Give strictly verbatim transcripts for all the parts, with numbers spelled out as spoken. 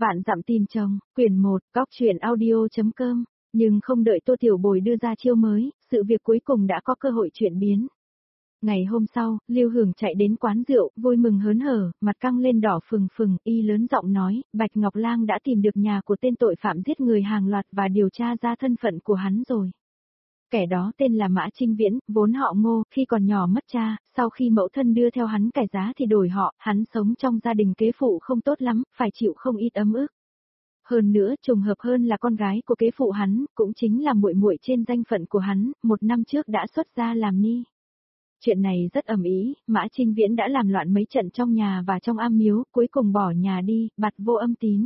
Vạn dặm tìm chồng, quyển một, góc truyện audio.com, nhưng không đợi Tô Tiểu Bồi đưa ra chiêu mới, sự việc cuối cùng đã có cơ hội chuyển biến. Ngày hôm sau, Lưu Hưởng chạy đến quán rượu, vui mừng hớn hở, mặt căng lên đỏ phừng phừng, y lớn giọng nói, Bạch Ngọc Lang đã tìm được nhà của tên tội phạm giết người hàng loạt và điều tra ra thân phận của hắn rồi. Kẻ đó tên là Mã Trinh Viễn, vốn họ Ngô, khi còn nhỏ mất cha, sau khi mẫu thân đưa theo hắn cải giá thì đổi họ, hắn sống trong gia đình kế phụ không tốt lắm, phải chịu không ít ấm ức. Hơn nữa, trùng hợp hơn là con gái của kế phụ hắn, cũng chính là muội muội trên danh phận của hắn, một năm trước đã xuất gia làm ni. Chuyện này rất ầm ĩ, Mã Trinh Viễn đã làm loạn mấy trận trong nhà và trong am miếu, cuối cùng bỏ nhà đi, bặt vô âm tín.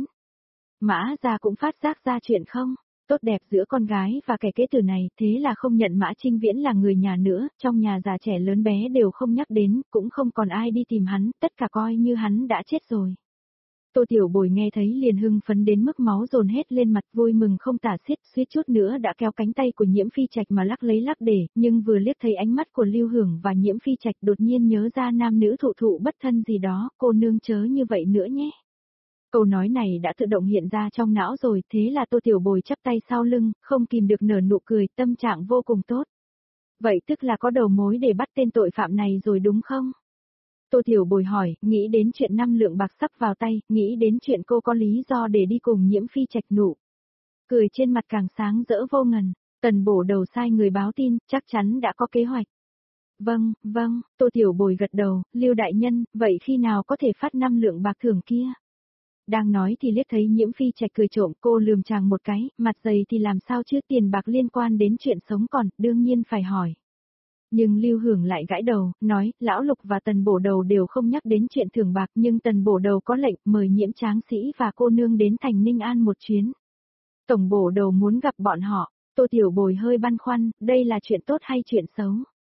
Mã gia cũng phát giác ra chuyện không tốt đẹp giữa con gái và kẻ kế tử này, thế là không nhận Mã Trinh Viễn là người nhà nữa, trong nhà già trẻ lớn bé đều không nhắc đến, cũng không còn ai đi tìm hắn, tất cả coi như hắn đã chết rồi. Tô Tiểu Bồi nghe thấy liền hưng phấn đến mức máu dồn hết lên mặt, vui mừng không tả xiết, suýt chút nữa đã kéo cánh tay của Nhiễm Phi Trạch mà lắc lấy lắc để, nhưng vừa liếc thấy ánh mắt của Lưu Hưởng và Nhiễm Phi Trạch đột nhiên nhớ ra nam nữ thụ thụ bất thân gì đó, cô nương chớ như vậy nữa nhé. Câu nói này đã tự động hiện ra trong não rồi, thế là Tô Tiểu Bồi chắp tay sau lưng, không kìm được nở nụ cười, tâm trạng vô cùng tốt. Vậy tức là có đầu mối để bắt tên tội phạm này rồi đúng không? Tô Tiểu Bồi hỏi, nghĩ đến chuyện năm lượng bạc sắp vào tay, nghĩ đến chuyện cô có lý do để đi cùng Nhiễm Phi Trạch nụ. Cười trên mặt càng sáng rỡ vô ngần, Tần Bổ Đầu sai người báo tin, chắc chắn đã có kế hoạch. Vâng, vâng, Tô Tiểu Bồi gật đầu, Lưu đại nhân, vậy khi nào có thể phát năm lượng bạc thưởng kia? Đang nói thì liếc thấy Nhiễm Phi Trạch cười trộm, cô lườm chàng một cái, mặt dày thì làm sao chứ, tiền bạc liên quan đến chuyện sống còn, đương nhiên phải hỏi. Nhưng Lưu Hưởng lại gãi đầu, nói, Lão Lục và Tần Bổ Đầu đều không nhắc đến chuyện thưởng bạc, nhưng Tần Bổ Đầu có lệnh mời Nhiễm Tráng Sĩ và cô nương đến thành Ninh An một chuyến. Tổng Bổ Đầu muốn gặp bọn họ. Tô Tiểu Bồi hơi băn khoăn, đây là chuyện tốt hay chuyện xấu?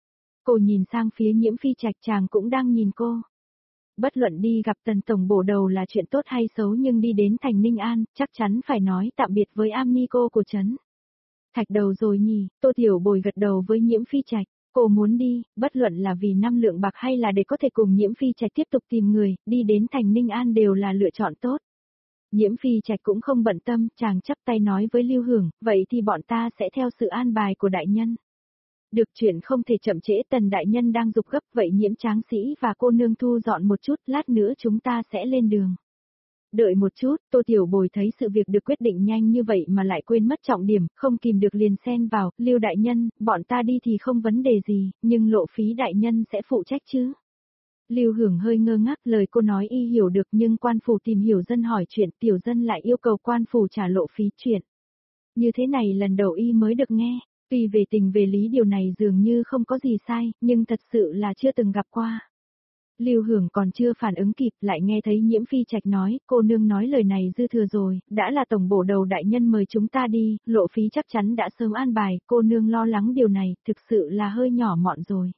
Cô nhìn sang phía Nhiễm Phi Trạch, chàng cũng đang nhìn cô. Bất luận đi gặp Tần Tổng Bổ Đầu là chuyện tốt hay xấu, nhưng đi đến thành Ninh An, chắc chắn phải nói tạm biệt với am ni cô của trấn. Thạch đầu rồi nhỉ, Tô Tiểu Bồi gật đầu với Nhiễm Phi Trạch, cô muốn đi, bất luận là vì năm lượng bạc hay là để có thể cùng Nhiễm Phi Trạch tiếp tục tìm người, đi đến thành Ninh An đều là lựa chọn tốt. Nhiễm Phi Trạch cũng không bận tâm, chàng chắp tay nói với Lưu Hưởng, vậy thì bọn ta sẽ theo sự an bài của đại nhân. Được, chuyện không thể chậm trễ, Tần đại nhân đang giục gấp, vậy Nhiễm Tráng Sĩ và cô nương thu dọn một chút, lát nữa chúng ta sẽ lên đường. Đợi một chút, Tô Tiểu Bồi thấy sự việc được quyết định nhanh như vậy mà lại quên mất trọng điểm, không kìm được liền xen vào, Lưu đại nhân, bọn ta đi thì không vấn đề gì, nhưng lộ phí đại nhân sẽ phụ trách chứ. Lưu Hưởng hơi ngơ ngác, lời cô nói y hiểu được, nhưng quan phủ tìm hiểu dân hỏi chuyện, tiểu dân lại yêu cầu quan phủ trả lộ phí chuyện. Như thế này lần đầu y mới được nghe. Tuy về tình về lý điều này dường như không có gì sai, nhưng thật sự là chưa từng gặp qua. Lưu Hưởng còn chưa phản ứng kịp, lại nghe thấy Nhiễm Phi Trạch nói, cô nương nói lời này dư thừa rồi, đã là Tổng Bổ Đầu đại nhân mời chúng ta đi, lộ phí chắc chắn đã sớm an bài, cô nương lo lắng điều này, thực sự là hơi nhỏ mọn rồi.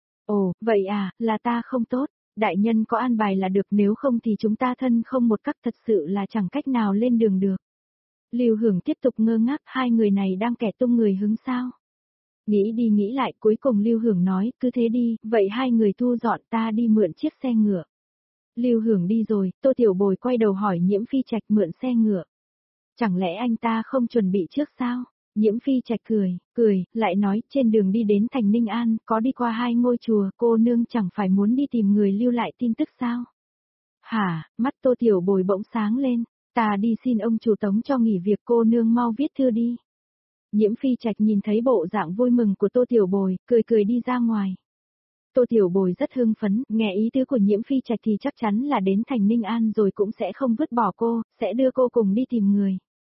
Ồ, vậy à, là ta không tốt, đại nhân có an bài là được, nếu không thì chúng ta thân không một cách, thật sự là chẳng cách nào lên đường được. Lưu Hưởng tiếp tục ngơ ngác, hai người này đang kẻ tung người hứng sao? Nghĩ đi nghĩ lại, cuối cùng Lưu Hưởng nói, cứ thế đi, vậy hai người thu dọn, ta đi mượn chiếc xe ngựa. Lưu Hưởng đi rồi, Tô Tiểu Bồi quay đầu hỏi Nhiễm Phi Trạch mượn xe ngựa. Chẳng lẽ anh ta không chuẩn bị trước sao? Nhiễm Phi Trạch cười, cười, lại nói, trên đường đi đến thành Ninh An, có đi qua hai ngôi chùa, cô nương chẳng phải muốn đi tìm người lưu lại tin tức sao? Hả, mắt Tô Tiểu Bồi bỗng sáng lên. Ta đi xin ông chủ Tống cho nghỉ việc, cô nương mau viết thư đi. Nhiễm Phi Trạch nhìn thấy bộ dạng vui mừng của Tô Tiểu Bồi, cười cười đi ra ngoài. Tô Tiểu Bồi rất hưng phấn, nghe ý tứ của Nhiễm Phi Trạch thì chắc chắn là đến thành Ninh An rồi cũng sẽ không vứt bỏ cô, sẽ đưa cô cùng đi tìm người.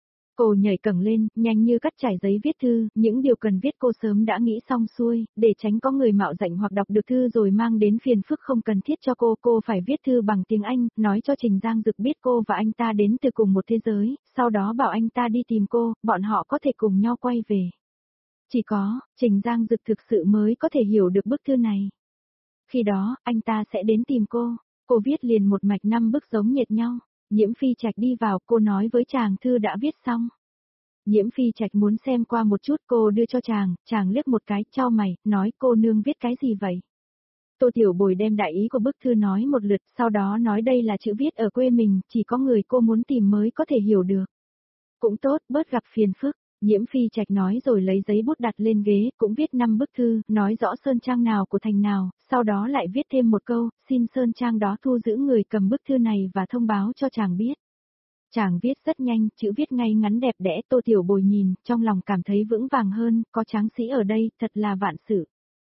Cô nhảy cẳng lên, nhanh như cắt trải giấy viết thư, những điều cần viết cô sớm đã nghĩ xong xuôi, để tránh có người mạo danh hoặc đọc được thư rồi mang đến phiền phức không cần thiết cho cô. Cô phải viết thư bằng tiếng Anh, nói cho Trình Giang Dực biết cô và anh ta đến từ cùng một thế giới, sau đó bảo anh ta đi tìm cô, bọn họ có thể cùng nhau quay về. Chỉ có, Trình Giang Dực thực sự mới có thể hiểu được bức thư này. Khi đó, anh ta sẽ đến tìm cô. Cô viết liền một mạch năm bức giống nhệt nhau. Nhiễm Phi Trạch đi vào, cô nói với chàng thư đã viết xong. Nhiễm Phi Trạch muốn xem qua một chút, cô đưa cho chàng, chàng liếc một cái, chau mày, nói cô nương viết cái gì vậy? Tô Tiểu Bồi đem đại ý của bức thư nói một lượt, sau đó nói đây là chữ viết ở quê mình, chỉ có người cô muốn tìm mới có thể hiểu được. Cũng tốt, bớt gặp phiền phức. Nhiễm Phi Trạch nói rồi lấy giấy bút đặt lên ghế, cũng viết năm bức thư, nói rõ sơn trang nào của thành nào, sau đó lại viết thêm một câu, xin sơn trang đó thu giữ người cầm bức thư này và thông báo cho chàng biết. Chàng viết rất nhanh, chữ viết ngay ngắn đẹp đẽ. Tô Tiểu Bồi nhìn, trong lòng cảm thấy vững vàng hơn, có tráng sĩ ở đây, thật là vạn sự.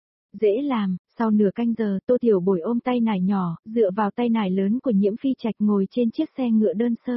Dễ làm, sau nửa canh giờ, Tô Tiểu Bồi ôm tay nải nhỏ, dựa vào tay nải lớn của Nhiễm Phi Trạch ngồi trên chiếc xe ngựa đơn sơ.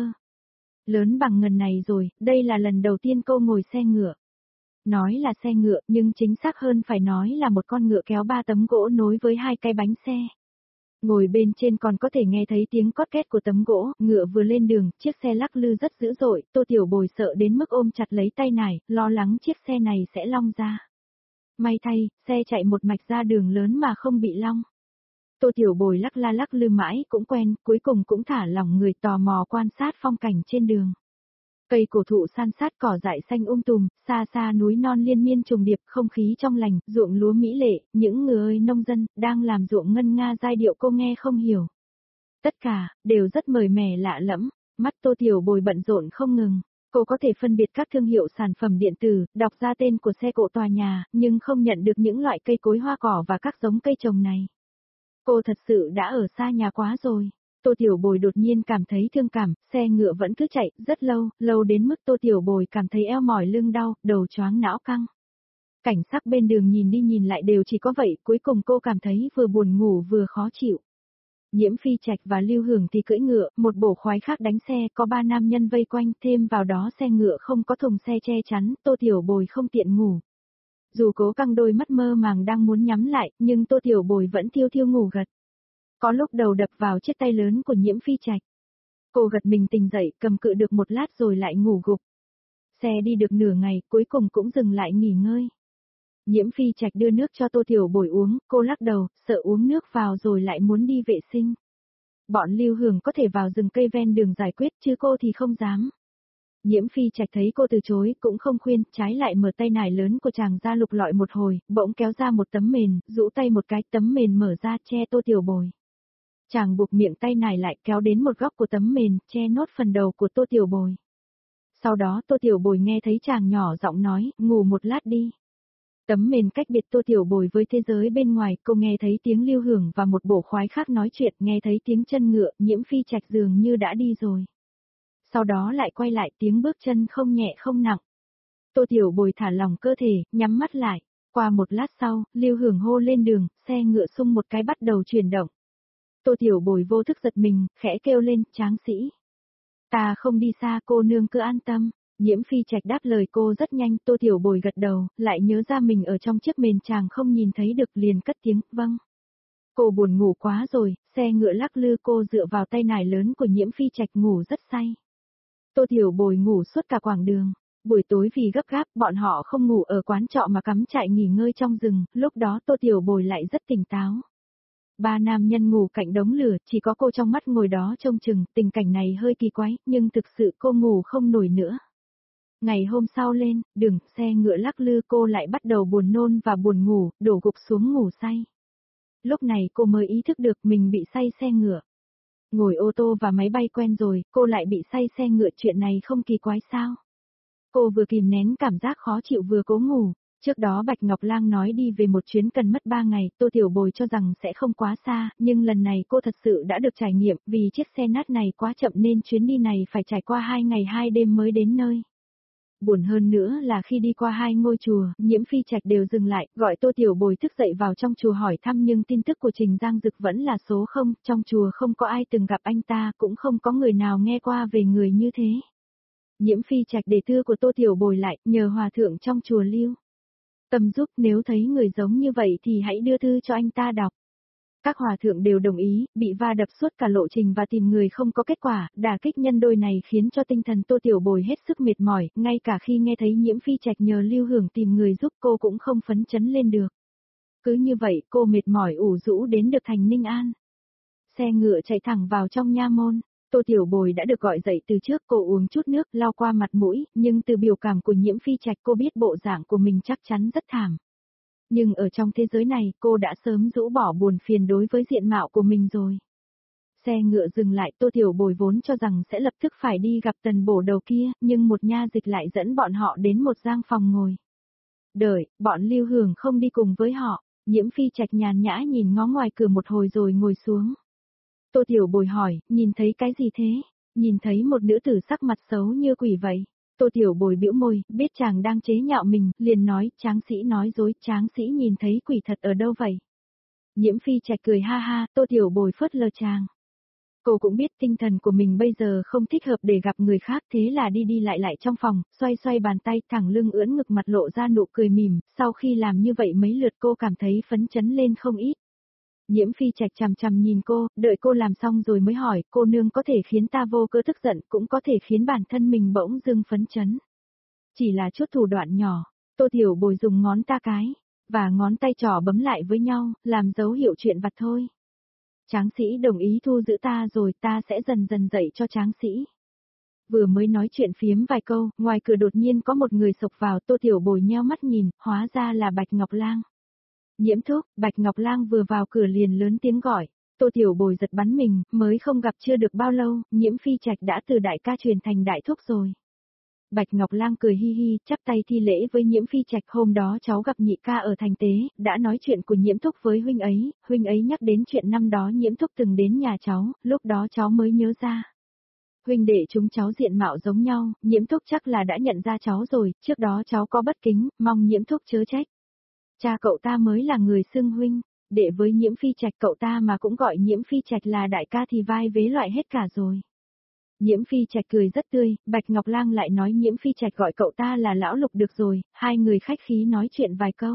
Lớn bằng ngần này rồi, đây là lần đầu tiên cô ngồi xe ngựa. Nói là xe ngựa, nhưng chính xác hơn phải nói là một con ngựa kéo ba tấm gỗ nối với hai cái bánh xe. Ngồi bên trên còn có thể nghe thấy tiếng cót két của tấm gỗ, ngựa vừa lên đường, chiếc xe lắc lư rất dữ dội, Tô Tiểu Bồi sợ đến mức ôm chặt lấy tay nải, lo lắng chiếc xe này sẽ long ra. May thay, xe chạy một mạch ra đường lớn mà không bị long. Tô Tiểu Bồi lắc la lắc lư mãi cũng quen, cuối cùng cũng thả lỏng người tò mò quan sát phong cảnh trên đường. Cây cổ thụ san sát cỏ dại xanh um tùm, xa xa núi non liên miên trùng điệp, không khí trong lành, ruộng lúa mỹ lệ, những người nông dân đang làm ruộng ngân nga giai điệu cô nghe không hiểu. Tất cả đều rất mời mẻ lạ lẫm, mắt Tô Tiểu Bồi bận rộn không ngừng. Cô có thể phân biệt các thương hiệu sản phẩm điện tử, đọc ra tên của xe cộ tòa nhà, nhưng không nhận được những loại cây cối hoa cỏ và các giống cây trồng này. Cô thật sự đã ở xa nhà quá rồi. Tô Tiểu Bồi đột nhiên cảm thấy thương cảm, xe ngựa vẫn cứ chạy rất lâu, lâu đến mức Tô Tiểu Bồi cảm thấy eo mỏi lưng đau, đầu choáng não căng. Cảnh sắc bên đường nhìn đi nhìn lại đều chỉ có vậy, cuối cùng cô cảm thấy vừa buồn ngủ vừa khó chịu. Nhiễm Phi Trạch và Lưu Hưởng thì cưỡi ngựa, một bổ khoái khác đánh xe, có ba nam nhân vây quanh, thêm vào đó xe ngựa không có thùng xe che chắn, Tô Tiểu Bồi không tiện ngủ. Dù cố căng đôi mắt mơ màng đang muốn nhắm lại, nhưng Tô Tiểu Bồi vẫn thiêu thiêu ngủ gật. Có lúc đầu đập vào chiếc tay lớn của Nhiễm Phi Trạch. Cô gật mình tỉnh dậy, cầm cự được một lát rồi lại ngủ gục. Xe đi được nửa ngày, cuối cùng cũng dừng lại nghỉ ngơi. Nhiễm Phi Trạch đưa nước cho Tô Tiểu Bồi uống, cô lắc đầu, sợ uống nước vào rồi lại muốn đi vệ sinh. Bọn Lưu Hưởng có thể vào rừng cây ven đường giải quyết, chứ cô thì không dám. Nhiễm Phi Trạch thấy cô từ chối, cũng không khuyên, trái lại mở tay nải lớn của chàng ra lục lọi một hồi, bỗng kéo ra một tấm mền, rũ tay một cái, tấm mền mở ra che Tô Tiểu Bồi. Chàng buộc miệng tay nải lại, kéo đến một góc của tấm mền, che nốt phần đầu của Tô Tiểu Bồi. Sau đó Tô Tiểu Bồi nghe thấy chàng nhỏ giọng nói, ngủ một lát đi. Tấm mền cách biệt Tô Tiểu Bồi với thế giới bên ngoài, cô nghe thấy tiếng Lưu Hưởng và một bổ khoái khác nói chuyện, nghe thấy tiếng chân ngựa, Nhiễm Phi Trạch dường như đã đi rồi. Sau đó lại quay lại tiếng bước chân không nhẹ không nặng. Tô Tiểu Bồi thả lỏng cơ thể, nhắm mắt lại. Qua một lát sau, Lưu Hưởng hô lên đường, xe ngựa xung một cái bắt đầu chuyển động. Tô Tiểu Bồi vô thức giật mình, khẽ kêu lên, tráng sĩ. Ta không đi xa, cô nương cứ an tâm. Nhiễm Phi Trạch đáp lời cô rất nhanh, Tô Tiểu Bồi gật đầu, lại nhớ ra mình ở trong chiếc mền chàng không nhìn thấy được, liền cất tiếng, vâng. Cô buồn ngủ quá rồi, xe ngựa lắc lư, cô dựa vào tay nải lớn của Nhiễm Phi Trạch ngủ rất say. Tô Tiểu Bồi ngủ suốt cả quãng đường. Buổi tối vì gấp gáp, bọn họ không ngủ ở quán trọ mà cắm trại nghỉ ngơi trong rừng, lúc đó Tô Tiểu Bồi lại rất tỉnh táo. Ba nam nhân ngủ cạnh đống lửa, chỉ có cô trong mắt ngồi đó trông chừng, tình cảnh này hơi kỳ quái, nhưng thực sự cô ngủ không nổi nữa. Ngày hôm sau lên, đường, xe ngựa lắc lư, cô lại bắt đầu buồn nôn và buồn ngủ, đổ gục xuống ngủ say. Lúc này cô mới ý thức được mình bị say xe ngựa. Ngồi ô tô và máy bay quen rồi, cô lại bị say xe ngựa, chuyện này không kỳ quái sao? Cô vừa kìm nén cảm giác khó chịu vừa cố ngủ. Trước đó Bạch Ngọc Lang nói đi về một chuyến cần mất ba ngày, Tô Tiểu Bồi cho rằng sẽ không quá xa, nhưng lần này cô thật sự đã được trải nghiệm, vì chiếc xe nát này quá chậm nên chuyến đi này phải trải qua hai ngày hai đêm mới đến nơi. Buồn hơn nữa là khi đi qua hai ngôi chùa, Nhiễm Phi Trạch đều dừng lại, gọi Tô Tiểu Bồi thức dậy vào trong chùa hỏi thăm, nhưng tin tức của Trình Giang Dực vẫn là số không, trong chùa không có ai từng gặp anh ta, cũng không có người nào nghe qua về người như thế. Nhiễm Phi Trạch để thư của Tô Tiểu Bồi lại, nhờ hòa thượng trong chùa Lưu Tâm giúp, nếu thấy người giống như vậy thì hãy đưa thư cho anh ta đọc. Các hòa thượng đều đồng ý, bị va đập suốt cả lộ trình và tìm người không có kết quả, đả kích nhân đôi này khiến cho tinh thần Tô Tiểu Bồi hết sức mệt mỏi, ngay cả khi nghe thấy Nhiễm Phi Trạch nhờ Lưu Hưởng tìm người giúp cô cũng không phấn chấn lên được. Cứ như vậy cô mệt mỏi ủ rũ đến được thành Ninh An. Xe ngựa chạy thẳng vào trong nha môn. Tô Tiểu Bồi đã được gọi dậy từ trước, cô uống chút nước, lau qua mặt mũi, nhưng từ biểu cảm của Nhiễm Phi Trạch cô biết bộ dạng của mình chắc chắn rất thảm. Nhưng ở trong thế giới này, cô đã sớm rũ bỏ buồn phiền đối với diện mạo của mình rồi. Xe ngựa dừng lại, Tô Tiểu Bồi vốn cho rằng sẽ lập tức phải đi gặp Tần Bổ Đầu kia, nhưng một nha dịch lại dẫn bọn họ đến một gian phòng ngồi. Đợi, bọn Lưu Hưởng không đi cùng với họ, Nhiễm Phi Trạch nhàn nhã nhìn ngó ngoài cửa một hồi rồi ngồi xuống. Tô Tiểu Bồi hỏi, nhìn thấy cái gì thế? Nhìn thấy một nữ tử sắc mặt xấu như quỷ vậy. Tô Tiểu Bồi bĩu môi, biết chàng đang chế nhạo mình, liền nói, Tráng sĩ nói dối, Tráng sĩ nhìn thấy quỷ thật ở đâu vậy? Nhiễm Phi Trạch cười ha ha, Tô Tiểu Bồi phớt lờ chàng. Cô cũng biết tinh thần của mình bây giờ không thích hợp để gặp người khác, thế là đi đi lại lại trong phòng, xoay xoay bàn tay, thẳng lưng ưỡn ngực, mặt lộ ra nụ cười mỉm, sau khi làm như vậy mấy lượt cô cảm thấy phấn chấn lên không ít. Nhiễm Phi Trạch chằm chằm nhìn cô, đợi cô làm xong rồi mới hỏi, cô nương có thể khiến ta vô cớ tức giận, cũng có thể khiến bản thân mình bỗng dưng phấn chấn. Chỉ là chút thủ đoạn nhỏ, Tô Tiểu Bồi dùng ngón ta cái, và ngón tay trỏ bấm lại với nhau, làm dấu hiệu chuyện vặt thôi. Tráng sĩ đồng ý thu giữ ta rồi, ta sẽ dần dần dạy cho tráng sĩ. Vừa mới nói chuyện phiếm vài câu, ngoài cửa đột nhiên có một người sộc vào, Tô Tiểu Bồi nheo mắt nhìn, hóa ra là Bạch Ngọc Lang. Nhiễm Thúc, Bạch Ngọc Lang vừa vào cửa liền lớn tiếng gọi, Tô Tiểu Bồi giật bắn mình, mới không gặp chưa được bao lâu, Nhiễm Phi Trạch đã từ đại ca truyền thành đại thúc rồi. Bạch Ngọc Lang cười hi hi, chắp tay thi lễ với Nhiễm Phi Trạch, hôm đó cháu gặp nhị ca ở thành tế, đã nói chuyện của Nhiễm Thúc với huynh ấy, huynh ấy nhắc đến chuyện năm đó Nhiễm Thúc từng đến nhà cháu, lúc đó cháu mới nhớ ra. Huynh đệ chúng cháu diện mạo giống nhau, Nhiễm Thúc chắc là đã nhận ra cháu rồi, trước đó cháu có bất kính, mong Nhiễm Thúc chớ trách. Cha cậu ta mới là người xưng huynh, để với Nhiễm Phi Trạch cậu ta mà cũng gọi Nhiễm Phi Trạch là đại ca thì vai vế loại hết cả rồi. Nhiễm Phi Trạch cười rất tươi, Bạch Ngọc Lang lại nói Nhiễm Phi Trạch gọi cậu ta là lão Lục được rồi, hai người khách khí nói chuyện vài câu.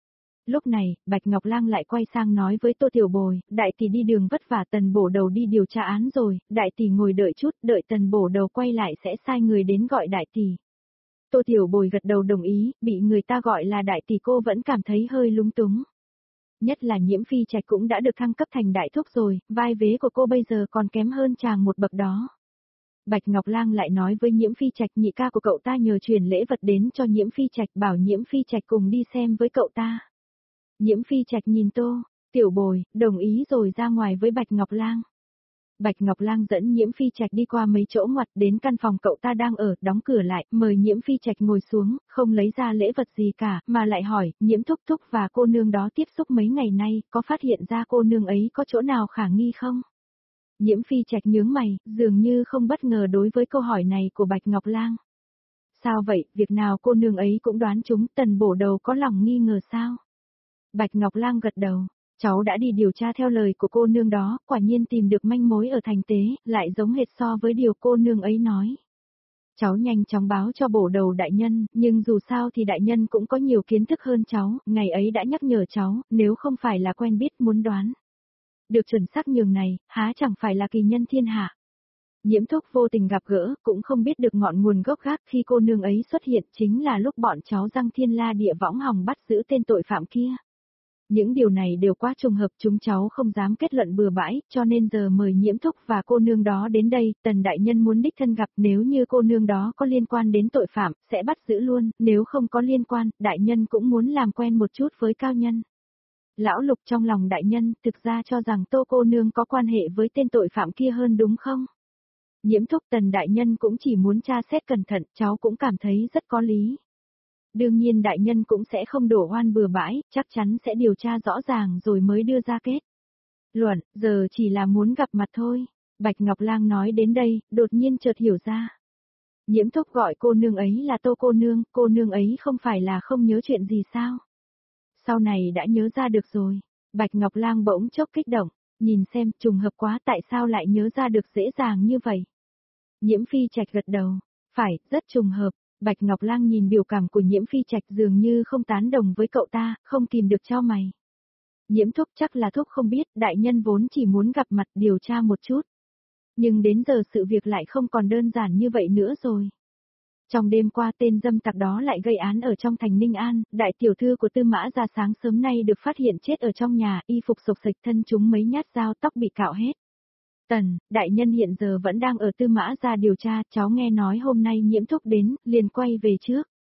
Lúc này, Bạch Ngọc Lang lại quay sang nói với Tô Tiểu Bồi, đại tỷ đi đường vất vả, Tần Bổ Đầu đi điều tra án rồi, đại tỷ ngồi đợi chút, đợi Tần Bổ Đầu quay lại sẽ sai người đến gọi đại tỷ. Tô Tiểu Bồi gật đầu đồng ý, bị người ta gọi là đại tỷ cô vẫn cảm thấy hơi lúng túng. Nhất là Nhiễm Phi Trạch cũng đã được thăng cấp thành đại thúc rồi, vai vế của cô bây giờ còn kém hơn chàng một bậc đó. Bạch Ngọc Lang lại nói với Nhiễm Phi Trạch, nhị ca của cậu ta nhờ truyền lễ vật đến cho Nhiễm Phi Trạch, bảo Nhiễm Phi Trạch cùng đi xem với cậu ta. Nhiễm Phi Trạch nhìn Tô Tiểu Bồi, đồng ý rồi ra ngoài với Bạch Ngọc Lang. Bạch Ngọc Lang dẫn Nhiễm Phi Trạch đi qua mấy chỗ ngoặt đến căn phòng cậu ta đang ở, đóng cửa lại, mời Nhiễm Phi Trạch ngồi xuống, không lấy ra lễ vật gì cả, mà lại hỏi, Nhiễm Thúc Thúc và cô nương đó tiếp xúc mấy ngày nay, có phát hiện ra cô nương ấy có chỗ nào khả nghi không? Nhiễm Phi Trạch nhướng mày, dường như không bất ngờ đối với câu hỏi này của Bạch Ngọc Lang. Sao vậy, việc nào cô nương ấy cũng đoán chúng, Tần Bổ Đầu có lòng nghi ngờ sao? Bạch Ngọc Lang gật đầu. Cháu đã đi điều tra theo lời của cô nương đó, quả nhiên tìm được manh mối ở thành tế, lại giống hệt so với điều cô nương ấy nói. Cháu nhanh chóng báo cho Bổ Đầu đại nhân, nhưng dù sao thì đại nhân cũng có nhiều kiến thức hơn cháu, ngày ấy đã nhắc nhở cháu, nếu không phải là quen biết muốn đoán. Được chuẩn xác nhường này, há chẳng phải là kỳ nhân thiên hạ. Nhiễm Thúc vô tình gặp gỡ, cũng không biết được ngọn nguồn gốc gác, khi cô nương ấy xuất hiện chính là lúc bọn cháu răng thiên la địa võng hòng bắt giữ tên tội phạm kia. Những điều này đều quá trùng hợp, chúng cháu không dám kết luận bừa bãi, cho nên giờ mời Nhiễm Thúc và cô nương đó đến đây, Tần đại nhân muốn đích thân gặp, nếu như cô nương đó có liên quan đến tội phạm, sẽ bắt giữ luôn, nếu không có liên quan, đại nhân cũng muốn làm quen một chút với cao nhân. Lão Lục trong lòng đại nhân, thực ra cho rằng Tô cô nương có quan hệ với tên tội phạm kia hơn đúng không? Nhiễm Thúc, Tần đại nhân cũng chỉ muốn tra xét cẩn thận, cháu cũng cảm thấy rất có lý. Đương nhiên đại nhân cũng sẽ không đổ oan bừa bãi, chắc chắn sẽ điều tra rõ ràng rồi mới đưa ra kết luận, giờ chỉ là muốn gặp mặt thôi. Bạch Ngọc Lang nói đến đây, đột nhiên chợt hiểu ra. Nhiễm Thúc gọi cô nương ấy là Tô cô nương, cô nương ấy không phải là không nhớ chuyện gì sao? Sau này đã nhớ ra được rồi. Bạch Ngọc Lang bỗng chốc kích động, nhìn xem trùng hợp quá, tại sao lại nhớ ra được dễ dàng như vậy? Nhiễm Phi Trạch gật đầu, phải, rất trùng hợp. Bạch Ngọc Lang nhìn biểu cảm của Nhiễm Phi Trạch dường như không tán đồng với cậu ta, không kìm được chau mày. Nhiễm Thúc chắc là Thúc không biết, đại nhân vốn chỉ muốn gặp mặt điều tra một chút. Nhưng đến giờ sự việc lại không còn đơn giản như vậy nữa rồi. Trong đêm qua tên dâm tặc đó lại gây án ở trong thành Ninh An, đại tiểu thư của Tư Mã Gia sáng sớm nay được phát hiện chết ở trong nhà, y phục xộc xệch, thân chúng mấy nhát dao, tóc bị cạo hết. Tần, đại nhân hiện giờ vẫn đang ở Tư Mã Gia điều tra, cháu nghe nói hôm nay Nhiễm Thúc đến, liền quay về trước.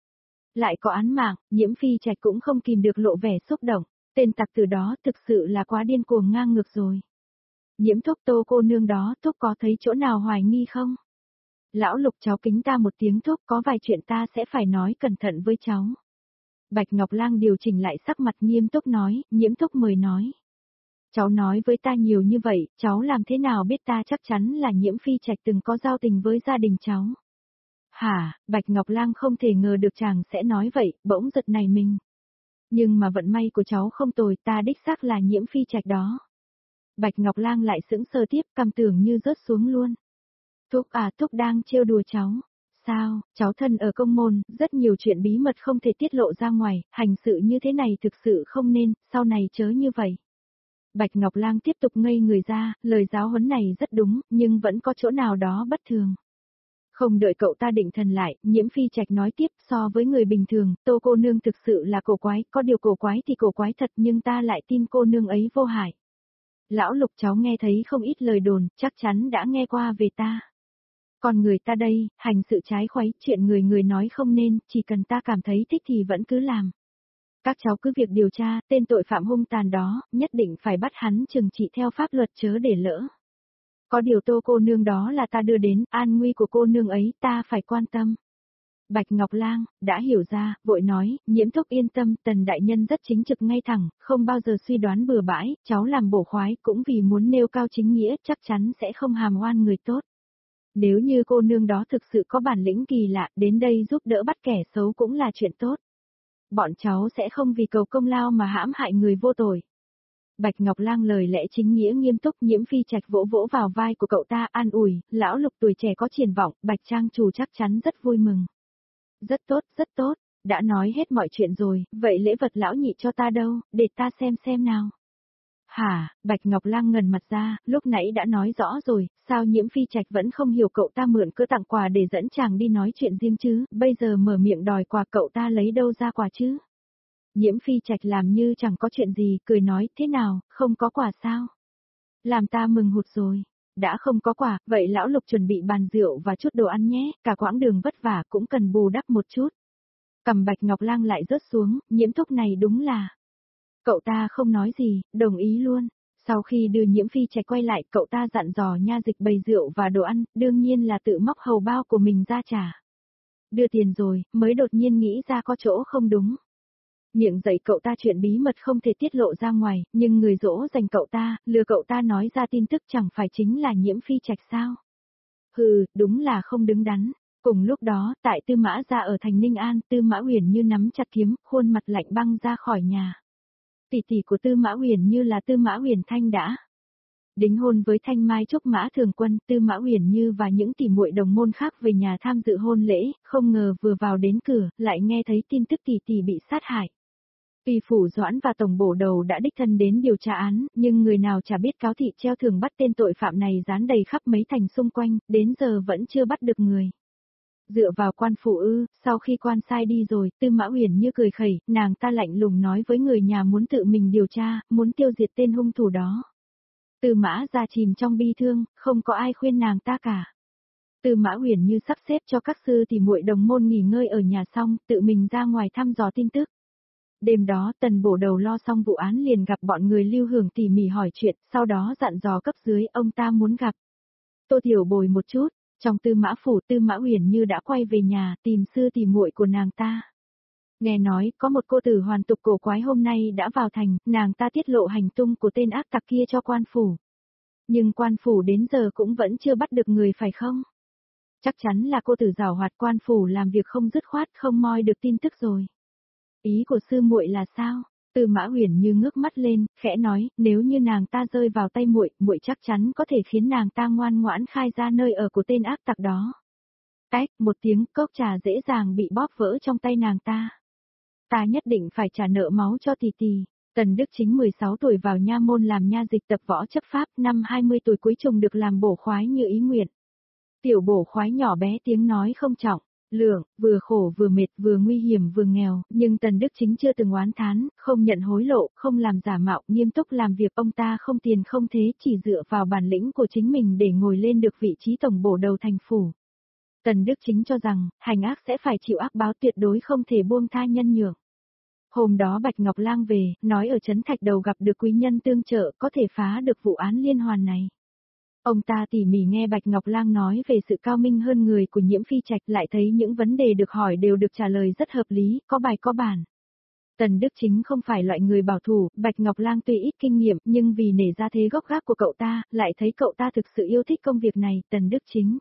Lại có án mạng, Nhiễm Phi Trạch cũng không kìm được lộ vẻ xúc động, tên tặc tử đó thực sự là quá điên cuồng ngang ngược rồi. Nhiễm Thúc, Tô cô nương đó, Thúc có thấy chỗ nào hoài nghi không? Lão Lục, cháu kính ta một tiếng Thúc, có vài chuyện ta sẽ phải nói cẩn thận với cháu. Bạch Ngọc Lang điều chỉnh lại sắc mặt nghiêm túc nói, Nhiễm Thúc mời nói. Cháu nói với ta nhiều như vậy, cháu làm thế nào biết ta chắc chắn là Nhiễm Phi Trạch từng có giao tình với gia đình cháu. Hả, Bạch Ngọc Lang không thể ngờ được chàng sẽ nói vậy, bỗng giật nảy mình. Nhưng mà vận may của cháu không tồi, ta đích xác là Nhiễm Phi Trạch đó. Bạch Ngọc Lang lại sững sờ tiếp, cằm tưởng như rớt xuống luôn. Thúc à, Thúc đang trêu đùa cháu. Sao, cháu thân ở công môn, rất nhiều chuyện bí mật không thể tiết lộ ra ngoài, hành sự như thế này thực sự không nên, sau này chớ như vậy. Bạch Ngọc Lang tiếp tục ngây người ra, lời giáo huấn này rất đúng, nhưng vẫn có chỗ nào đó bất thường. Không đợi cậu ta định thần lại, Nhiễm Phi Trạch nói tiếp, so với người bình thường, Tô cô nương thực sự là cổ quái, có điều cổ quái thì cổ quái thật nhưng ta lại tin cô nương ấy vô hại. Lão Lục, cháu nghe thấy không ít lời đồn, chắc chắn đã nghe qua về ta. Còn người ta đây, hành sự trái khuấy, chuyện người người nói không nên, chỉ cần ta cảm thấy thích thì vẫn cứ làm. Các cháu cứ việc điều tra, tên tội phạm hung tàn đó, nhất định phải bắt hắn trừng trị theo pháp luật chớ để lỡ. Có điều Tô cô nương đó là ta đưa đến, an nguy của cô nương ấy ta phải quan tâm. Bạch Ngọc Lang, đã hiểu ra, vội nói, Nhiễm Thúc yên tâm, Tần đại nhân rất chính trực ngay thẳng, không bao giờ suy đoán bừa bãi, cháu làm bổ khoái cũng vì muốn nêu cao chính nghĩa, chắc chắn sẽ không hàm oan người tốt. Nếu như cô nương đó thực sự có bản lĩnh kỳ lạ, đến đây giúp đỡ bắt kẻ xấu cũng là chuyện tốt. Bọn cháu sẽ không vì cầu công lao mà hãm hại người vô tội. Bạch Ngọc Lang lời lẽ chính nghĩa nghiêm túc, Nhiễm Phi Trạch vỗ vỗ vào vai của cậu ta an ủi, lão Lục tuổi trẻ có triển vọng, Bạch Trang chủ chắc chắn rất vui mừng. Rất tốt, rất tốt, đã nói hết mọi chuyện rồi, vậy lễ vật lão nhị cho ta đâu, để ta xem xem nào. Hả, Bạch Ngọc Lang ngần mặt ra, lúc nãy đã nói rõ rồi, sao Nhiễm Phi Trạch vẫn không hiểu cậu ta mượn cớ tặng quà để dẫn chàng đi nói chuyện riêng chứ, bây giờ mở miệng đòi quà cậu ta lấy đâu ra quà chứ. Nhiễm Phi Trạch làm như chẳng có chuyện gì, cười nói, thế nào, không có quà sao? Làm ta mừng hụt rồi. Đã không có quà, vậy lão Lục chuẩn bị bàn rượu và chút đồ ăn nhé, cả quãng đường vất vả cũng cần bù đắp một chút. Cầm Bạch Ngọc Lang lại rớt xuống, Nhiễm Thúc này đúng là. Cậu ta không nói gì, đồng ý luôn. Sau khi đưa Nhiễm Phi Trạch quay lại, cậu ta dặn dò nha dịch bày rượu và đồ ăn, đương nhiên là tự móc hầu bao của mình ra trả. Đưa tiền rồi, mới đột nhiên nghĩ ra có chỗ không đúng. Miệng dạy cậu ta chuyện bí mật không thể tiết lộ ra ngoài, nhưng người dỗ dành cậu ta, lừa cậu ta nói ra tin tức chẳng phải chính là Nhiễm Phi Trạch sao? Hừ, đúng là không đứng đắn. Cùng lúc đó, tại Tư Mã gia ở thành Ninh An, Tư Mã Uyển Như nắm chặt kiếm, khuôn mặt lạnh băng ra khỏi nhà. Tỷ tỷ của Tư Mã Uyển Như là Tư Mã Uyển Thanh đã đính hôn với Thanh Mai Trúc Mã Thường Quân, Tư Mã Uyển Như và những tỷ muội đồng môn khác về nhà tham dự hôn lễ, không ngờ vừa vào đến cửa, lại nghe thấy tin tức tỷ tỷ bị sát hại. Tuy phủ Doãn và tổng bổ đầu đã đích thân đến điều tra án, nhưng người nào chả biết cáo thị treo thưởng bắt tên tội phạm này dán đầy khắp mấy thành xung quanh, đến giờ vẫn chưa bắt được người. Dựa vào quan phủ ư, sau khi quan sai đi rồi, Tư Mã Uyển Như cười khẩy, nàng ta lạnh lùng nói với người nhà muốn tự mình điều tra, muốn tiêu diệt tên hung thủ đó. Tư Mã gia chìm trong bi thương, không có ai khuyên nàng ta cả. Tư Mã Uyển Như sắp xếp cho các sư tỷ muội đồng môn nghỉ ngơi ở nhà xong, tự mình ra ngoài thăm dò tin tức. Đêm đó Tần bổ đầu lo xong vụ án liền gặp bọn người Lưu Hưởng tỉ mỉ hỏi chuyện, sau đó dặn dò cấp dưới ông ta muốn gặp Tô Tiểu Bồi một chút. Trong Tư Mã phủ, Tư Mã Uyển Như đã quay về nhà tìm sư tỷ muội của nàng ta. Nghe nói có một cô tử hoàn tục cổ quái hôm nay đã vào thành, nàng ta tiết lộ hành tung của tên ác tặc kia cho quan phủ. Nhưng quan phủ đến giờ cũng vẫn chưa bắt được người phải không? Chắc chắn là cô tử giảo hoạt, quan phủ làm việc không dứt khoát, không moi được tin tức rồi. Ý của sư muội là sao? Tư Mã Uyển Như ngước mắt lên, khẽ nói, nếu như nàng ta rơi vào tay muội, muội chắc chắn có thể khiến nàng ta ngoan ngoãn khai ra nơi ở của tên ác tặc đó. Cách, một tiếng, cốc trà dễ dàng bị bóp vỡ trong tay nàng ta. Ta nhất định phải trả nợ máu cho tỷ tỷ. Tần Đức Chính mười sáu tuổi vào nha môn làm nha dịch tập võ chấp pháp, năm hai mươi tuổi cuối trùng được làm bổ khoái như ý nguyện. Tiểu bổ khoái nhỏ bé tiếng nói không trọng. Lượng, vừa khổ vừa mệt, vừa nguy hiểm vừa nghèo, nhưng Tần Đức Chính chưa từng oán thán, không nhận hối lộ, không làm giả mạo, nghiêm túc làm việc, ông ta không tiền không thế, chỉ dựa vào bản lĩnh của chính mình để ngồi lên được vị trí tổng bổ đầu thành phủ. Tần Đức Chính cho rằng, hành ác sẽ phải chịu ác báo, tuyệt đối không thể buông tha nhân nhượng. Hôm đó Bạch Ngọc Lang về, nói ở Trấn Thạch Đầu gặp được quý nhân tương trợ, có thể phá được vụ án liên hoàn này. Ông ta tỉ mỉ nghe Bạch Ngọc Lang nói về sự cao minh hơn người của Nhiễm Phi Trạch, lại thấy những vấn đề được hỏi đều được trả lời rất hợp lý, có bài có bản. Tần Đức Chính không phải loại người bảo thủ, Bạch Ngọc Lang tuy ít kinh nghiệm, nhưng vì nể ra thế gốc gác của cậu ta, lại thấy cậu ta thực sự yêu thích công việc này, Tần Đức Chính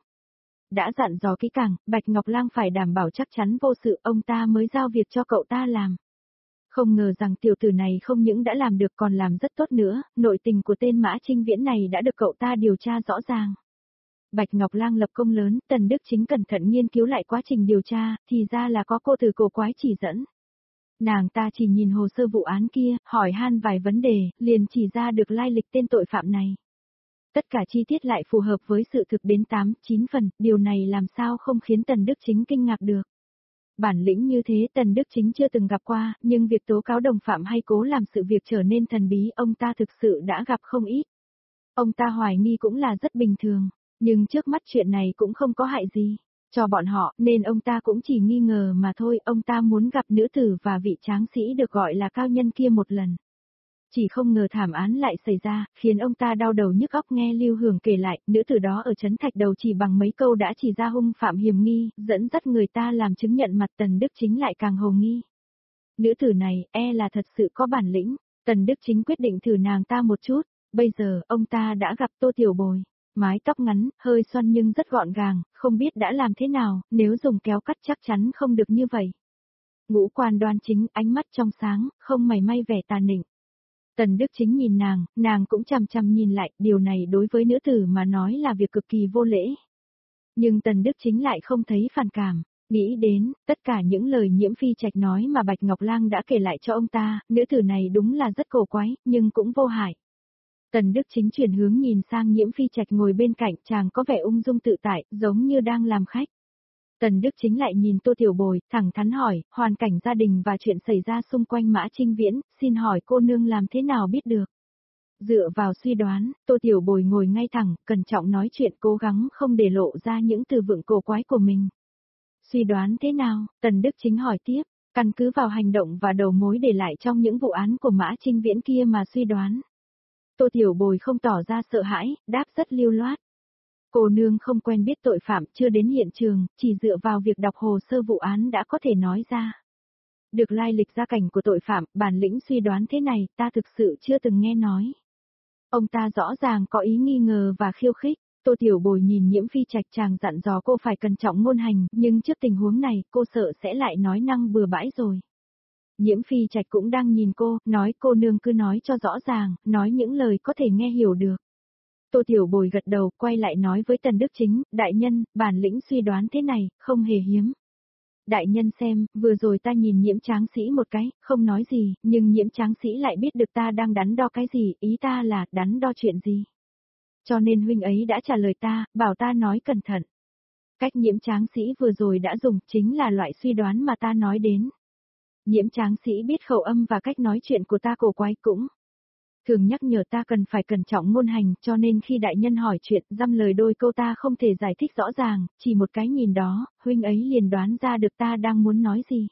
đã dặn dò kỹ càng, Bạch Ngọc Lang phải đảm bảo chắc chắn vô sự, ông ta mới giao việc cho cậu ta làm. Không ngờ rằng tiểu tử này không những đã làm được còn làm rất tốt nữa, nội tình của tên Mã Trinh Viễn này đã được cậu ta điều tra rõ ràng. Bạch Ngọc Lang lập công lớn, Tần Đức Chính cẩn thận nghiên cứu lại quá trình điều tra, thì ra là có cô từ cổ quái chỉ dẫn. Nàng ta chỉ nhìn hồ sơ vụ án kia, hỏi han vài vấn đề, liền chỉ ra được lai lịch tên tội phạm này. Tất cả chi tiết lại phù hợp với sự thực đến tám, chín phần, điều này làm sao không khiến Tần Đức Chính kinh ngạc được. Bản lĩnh như thế Tần Đức Chính chưa từng gặp qua, nhưng việc tố cáo đồng phạm hay cố làm sự việc trở nên thần bí ông ta thực sự đã gặp không ít. Ông ta hoài nghi cũng là rất bình thường, nhưng trước mắt chuyện này cũng không có hại gì cho bọn họ, nên ông ta cũng chỉ nghi ngờ mà thôi, ông ta muốn gặp nữ tử và vị tráng sĩ được gọi là cao nhân kia một lần. Chỉ không ngờ thảm án lại xảy ra, khiến ông ta đau đầu nhức óc. Nghe Lưu Hưởng kể lại, nữ tử đó ở Trấn Thạch Đầu chỉ bằng mấy câu đã chỉ ra hung phạm hiểm nghi, dẫn dắt người ta làm chứng nhận mặt. Tần Đức Chính lại càng hồ nghi. Nữ tử này, e là thật sự có bản lĩnh, Tần Đức Chính quyết định thử nàng ta một chút. Bây giờ, ông ta đã gặp Tô Tiểu Bồi, mái tóc ngắn, hơi xoăn nhưng rất gọn gàng, không biết đã làm thế nào, nếu dùng kéo cắt chắc chắn không được như vậy. Ngũ quan đoan chính, ánh mắt trong sáng, không mảy may vẻ tà nịnh. Tần Đức Chính nhìn nàng, nàng cũng chằm chằm nhìn lại, điều này đối với nữ tử mà nói là việc cực kỳ vô lễ. Nhưng Tần Đức Chính lại không thấy phản cảm, nghĩ đến, tất cả những lời Nhiễm Phi Trạch nói mà Bạch Ngọc Lang đã kể lại cho ông ta, nữ tử này đúng là rất cổ quái, nhưng cũng vô hại. Tần Đức Chính chuyển hướng nhìn sang Nhiễm Phi Trạch ngồi bên cạnh, chàng có vẻ ung dung tự tại, giống như đang làm khách. Tần Đức Chính lại nhìn Tô Tiểu Bồi, thẳng thắn hỏi, hoàn cảnh gia đình và chuyện xảy ra xung quanh Mã Trinh Viễn, xin hỏi cô nương làm thế nào biết được? Dựa vào suy đoán, Tô Tiểu Bồi ngồi ngay thẳng, cẩn trọng nói chuyện, cố gắng không để lộ ra những từ vựng cổ quái của mình. Suy đoán thế nào? Tần Đức Chính hỏi tiếp, căn cứ vào hành động và đầu mối để lại trong những vụ án của Mã Trinh Viễn kia mà suy đoán. Tô Tiểu Bồi không tỏ ra sợ hãi, đáp rất lưu loát. Cô nương không quen biết tội phạm, chưa đến hiện trường, chỉ dựa vào việc đọc hồ sơ vụ án đã có thể nói ra được lai lịch gia cảnh của tội phạm, bản lĩnh suy đoán thế này, ta thực sự chưa từng nghe nói. Ông ta rõ ràng có ý nghi ngờ và khiêu khích. Tô Tiểu Bồi nhìn Nhiễm Phi Trạch, chàng dặn dò cô phải cẩn trọng ngôn hành, nhưng trước tình huống này, cô sợ sẽ lại nói năng bừa bãi rồi. Nhiễm Phi Trạch cũng đang nhìn cô, nói cô nương cứ nói cho rõ ràng, nói những lời có thể nghe hiểu được. Tô Tiểu Bồi gật đầu, quay lại nói với Tần Đức Chính, đại nhân, bản lĩnh suy đoán thế này, không hề hiếm. Đại nhân xem, vừa rồi ta nhìn Nhiễm Tráng Sĩ một cái, không nói gì, nhưng Nhiễm Tráng Sĩ lại biết được ta đang đắn đo cái gì, ý ta là, đắn đo chuyện gì. Cho nên huynh ấy đã trả lời ta, bảo ta nói cẩn thận. Cách Nhiễm Tráng Sĩ vừa rồi đã dùng, chính là loại suy đoán mà ta nói đến. Nhiễm Tráng Sĩ biết khẩu âm và cách nói chuyện của ta cổ quái cũng thường nhắc nhở ta cần phải cẩn trọng ngôn hành, cho nên khi đại nhân hỏi chuyện, dăm lời đôi câu ta không thể giải thích rõ ràng, chỉ một cái nhìn đó, huynh ấy liền đoán ra được ta đang muốn nói gì.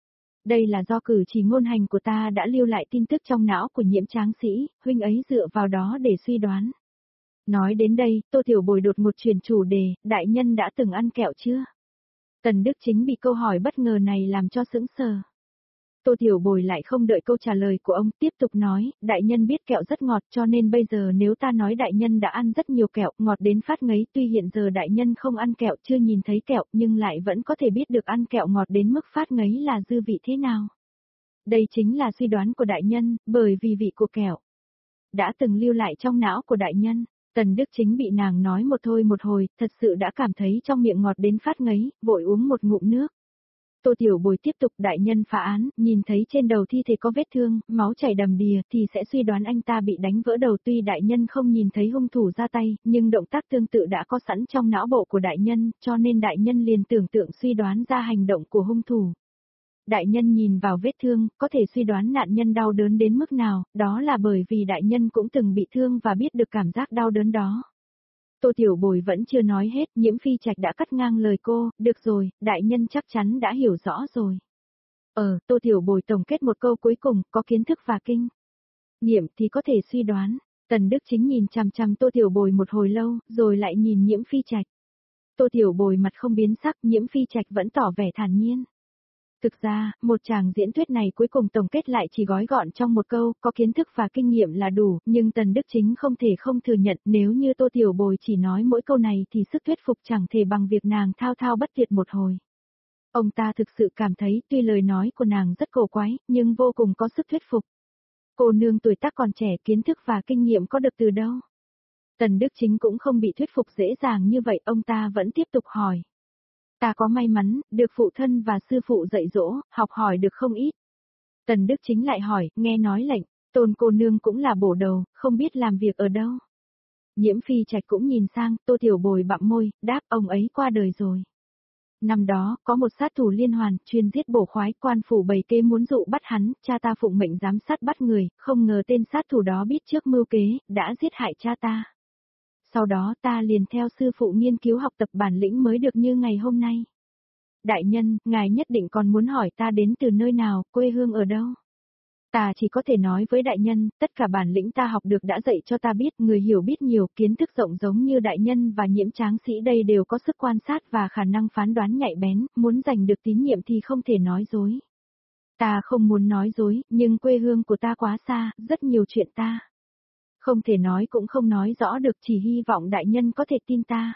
Đây là do cử chỉ ngôn hành của ta đã lưu lại tin tức trong não của Nhiễm Tráng Sĩ, huynh ấy dựa vào đó để suy đoán. Nói đến đây, Tô Tiểu Bồi đột một chuyển chủ đề, đại nhân đã từng ăn kẹo chưa? Tần Đức Chính bị câu hỏi bất ngờ này làm cho sững sờ. Tô Tiểu Bồi lại không đợi câu trả lời của ông, tiếp tục nói, đại nhân biết kẹo rất ngọt, cho nên bây giờ nếu ta nói đại nhân đã ăn rất nhiều kẹo, ngọt đến phát ngấy, tuy hiện giờ đại nhân không ăn kẹo, chưa nhìn thấy kẹo, nhưng lại vẫn có thể biết được ăn kẹo ngọt đến mức phát ngấy là dư vị thế nào. Đây chính là suy đoán của đại nhân, bởi vì vị của kẹo đã từng lưu lại trong não của đại nhân. Tần Đức Chính bị nàng nói một thôi một hồi, thật sự đã cảm thấy trong miệng ngọt đến phát ngấy, vội uống một ngụm nước. Tô Tiểu Bồi tiếp tục, đại nhân phá án, nhìn thấy trên đầu thi thể có vết thương, máu chảy đầm đìa, thì sẽ suy đoán anh ta bị đánh vỡ đầu. Tuy đại nhân không nhìn thấy hung thủ ra tay, nhưng động tác tương tự đã có sẵn trong não bộ của đại nhân, cho nên đại nhân liền tưởng tượng suy đoán ra hành động của hung thủ. Đại nhân nhìn vào vết thương, có thể suy đoán nạn nhân đau đớn đến mức nào, đó là bởi vì đại nhân cũng từng bị thương và biết được cảm giác đau đớn đó. Tô Tiểu Bồi vẫn chưa nói hết, Nhiễm Phi Trạch đã cắt ngang lời cô, được rồi, đại nhân chắc chắn đã hiểu rõ rồi. Ờ, Tô Tiểu Bồi tổng kết một câu cuối cùng, có kiến thức và kinh nghiệm thì có thể suy đoán. Tần Đức Chính nhìn chằm chằm Tô Tiểu Bồi một hồi lâu, rồi lại nhìn Nhiễm Phi Trạch. Tô Tiểu Bồi mặt không biến sắc, Nhiễm Phi Trạch vẫn tỏ vẻ thản nhiên. Thực ra, một chàng diễn thuyết này cuối cùng tổng kết lại chỉ gói gọn trong một câu, có kiến thức và kinh nghiệm là đủ, nhưng Tần Đức Chính không thể không thừa nhận nếu như Tô Tiểu Bồi chỉ nói mỗi câu này thì sức thuyết phục chẳng thể bằng việc nàng thao thao bất tuyệt một hồi. Ông ta thực sự cảm thấy tuy lời nói của nàng rất cổ quái, nhưng vô cùng có sức thuyết phục. Cô nương tuổi tác còn trẻ, kiến thức và kinh nghiệm có được từ đâu? Tần Đức Chính cũng không bị thuyết phục dễ dàng như vậy, ông ta vẫn tiếp tục hỏi. Ta có may mắn, được phụ thân và sư phụ dạy dỗ, học hỏi được không ít. Tần Đức Chính lại hỏi, nghe nói lệnh, Tôn cô nương cũng là bổ đầu, không biết làm việc ở đâu. Nhiễm Phi Trạch cũng nhìn sang, Tô Tiểu Bồi bặm môi, đáp ông ấy qua đời rồi. Năm đó, có một sát thủ liên hoàn, chuyên giết bổ khoái, quan phủ bày kế muốn dụ bắt hắn, cha ta phụng mệnh giám sát bắt người, không ngờ tên sát thủ đó biết trước mưu kế, đã giết hại cha ta. Sau đó ta liền theo sư phụ nghiên cứu học tập bản lĩnh mới được như ngày hôm nay. Đại nhân, ngài nhất định còn muốn hỏi ta đến từ nơi nào, quê hương ở đâu? Ta chỉ có thể nói với đại nhân, tất cả bản lĩnh ta học được đã dạy cho ta biết, người hiểu biết nhiều, kiến thức rộng giống như đại nhân và Nhiễm tráng sĩ đây đều có sức quan sát và khả năng phán đoán nhạy bén, muốn giành được tín nhiệm thì không thể nói dối. Ta không muốn nói dối, nhưng quê hương của ta quá xa, rất nhiều chuyện ta không thể nói cũng không nói rõ được, chỉ hy vọng đại nhân có thể tin ta.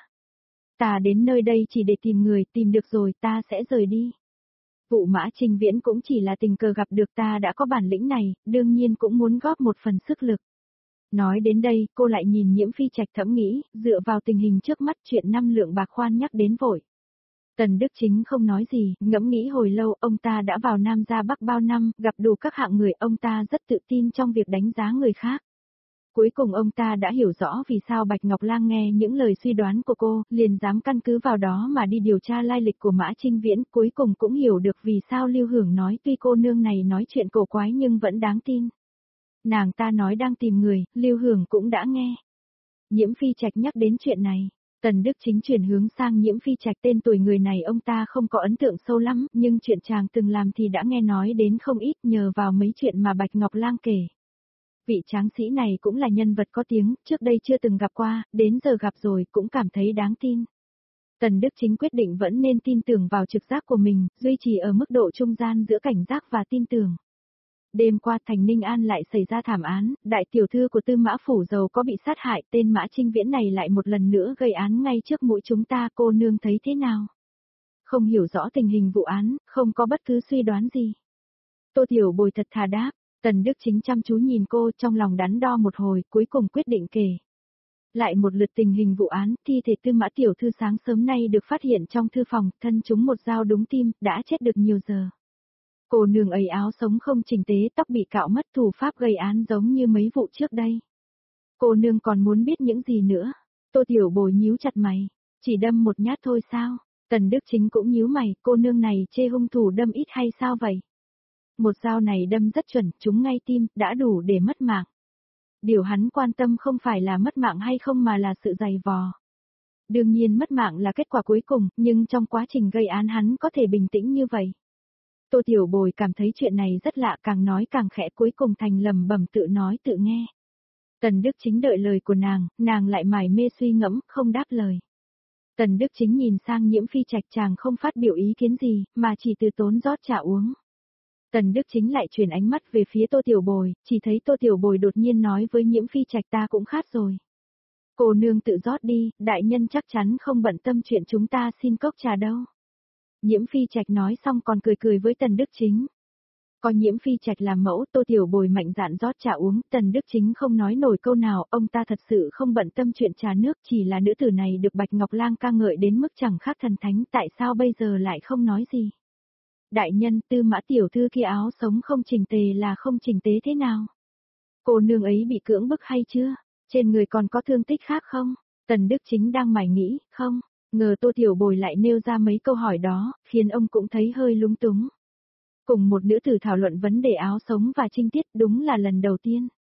Ta đến nơi đây chỉ để tìm người, tìm được rồi ta sẽ rời đi. Vụ Mã Trinh Viễn cũng chỉ là tình cờ gặp được, ta đã có bản lĩnh này, đương nhiên cũng muốn góp một phần sức lực. Nói đến đây, cô lại nhìn Nhiễm Phi Trạch thẫm nghĩ, dựa vào tình hình trước mắt chuyện năm lượng bạc khoan nhắc đến vội. Tần Đức Chính không nói gì, ngẫm nghĩ hồi lâu, ông ta đã vào Nam ra Bắc bao năm, gặp đủ các hạng người, ông ta rất tự tin trong việc đánh giá người khác. Cuối cùng ông ta đã hiểu rõ vì sao Bạch Ngọc Lang nghe những lời suy đoán của cô, liền dám căn cứ vào đó mà đi điều tra lai lịch của Mã Trinh Viễn, cuối cùng cũng hiểu được vì sao Lưu Hưởng nói tuy cô nương này nói chuyện cổ quái nhưng vẫn đáng tin. Nàng ta nói đang tìm người, Lưu Hưởng cũng đã nghe. Nhiễm Phi Trạch nhắc đến chuyện này, Tần Đức Chính chuyển hướng sang Nhiễm Phi Trạch, tên tuổi người này ông ta không có ấn tượng sâu lắm, nhưng chuyện chàng từng làm thì đã nghe nói đến không ít nhờ vào mấy chuyện mà Bạch Ngọc Lang kể. Vị tráng sĩ này cũng là nhân vật có tiếng, trước đây chưa từng gặp qua, đến giờ gặp rồi cũng cảm thấy đáng tin. Tần Đức Chính quyết định vẫn nên tin tưởng vào trực giác của mình, duy trì ở mức độ trung gian giữa cảnh giác và tin tưởng. Đêm qua thành Ninh An lại xảy ra thảm án, đại tiểu thư của Tư Mã Phủ Dầu có bị sát hại, tên Mã Trinh Viễn này lại một lần nữa gây án ngay trước mũi chúng ta, cô nương thấy thế nào? Không hiểu rõ tình hình vụ án, không có bất cứ suy đoán gì. Tô Tiểu Bồi thật thà đáp. Tần Đức Chính chăm chú nhìn cô, trong lòng đắn đo một hồi, cuối cùng quyết định kể lại một lượt tình hình vụ án. Thi thể Tư Mã tiểu thư sáng sớm nay được phát hiện trong thư phòng, thân trúng một dao đúng tim, đã chết được nhiều giờ. Cô nương ấy áo sống không chỉnh tề, tóc bị cạo mất, thủ pháp gây án giống như mấy vụ trước đây. Cô nương còn muốn biết những gì nữa? Tô Tiểu Bồi nhíu chặt mày, chỉ đâm một nhát thôi sao? Tần Đức Chính cũng nhíu mày, cô nương này chê hung thủ đâm ít hay sao vậy? Một dao này đâm rất chuẩn, trúng ngay tim, đã đủ để mất mạng. Điều hắn quan tâm không phải là mất mạng hay không mà là sự dày vò. Đương nhiên mất mạng là kết quả cuối cùng, nhưng trong quá trình gây án hắn có thể bình tĩnh như vậy. Tô Tiểu Bồi cảm thấy chuyện này rất lạ, càng nói càng khẽ, cuối cùng thành lầm bầm tự nói tự nghe. Tần Đức Chính đợi lời của nàng, nàng lại mải mê suy ngẫm, không đáp lời. Tần Đức Chính nhìn sang Nhiễm Phi Trạch, chàng không phát biểu ý kiến gì, mà chỉ từ tốn rót trà uống. Tần Đức Chính lại chuyển ánh mắt về phía Tô Tiểu Bồi, chỉ thấy Tô Tiểu Bồi đột nhiên nói với Nhiễm Phi Trạch, ta cũng khát rồi. Cô nương tự rót đi, đại nhân chắc chắn không bận tâm chuyện chúng ta xin cốc trà đâu. Nhiễm Phi Trạch nói xong còn cười cười với Tần Đức Chính. Có Nhiễm Phi Trạch làm mẫu, Tô Tiểu Bồi mạnh dạn rót trà uống, Tần Đức Chính không nói nổi câu nào, ông ta thật sự không bận tâm chuyện trà nước, chỉ là nữ tử này được Bạch Ngọc Lang ca ngợi đến mức chẳng khác thần thánh, tại sao bây giờ lại không nói gì? Đại nhân, Tư Mã tiểu thư kia áo sống không chỉnh tề là không chỉnh tế thế nào? Cô nương ấy bị cưỡng bức hay chưa? Trên người còn có thương tích khác không? Tần Đức Chính đang mải nghĩ, không, ngờ Tô Tiểu Bồi lại nêu ra mấy câu hỏi đó, khiến ông cũng thấy hơi lúng túng. Cùng một nữ tử thảo luận vấn đề áo sống và trinh tiết đúng là lần đầu tiên.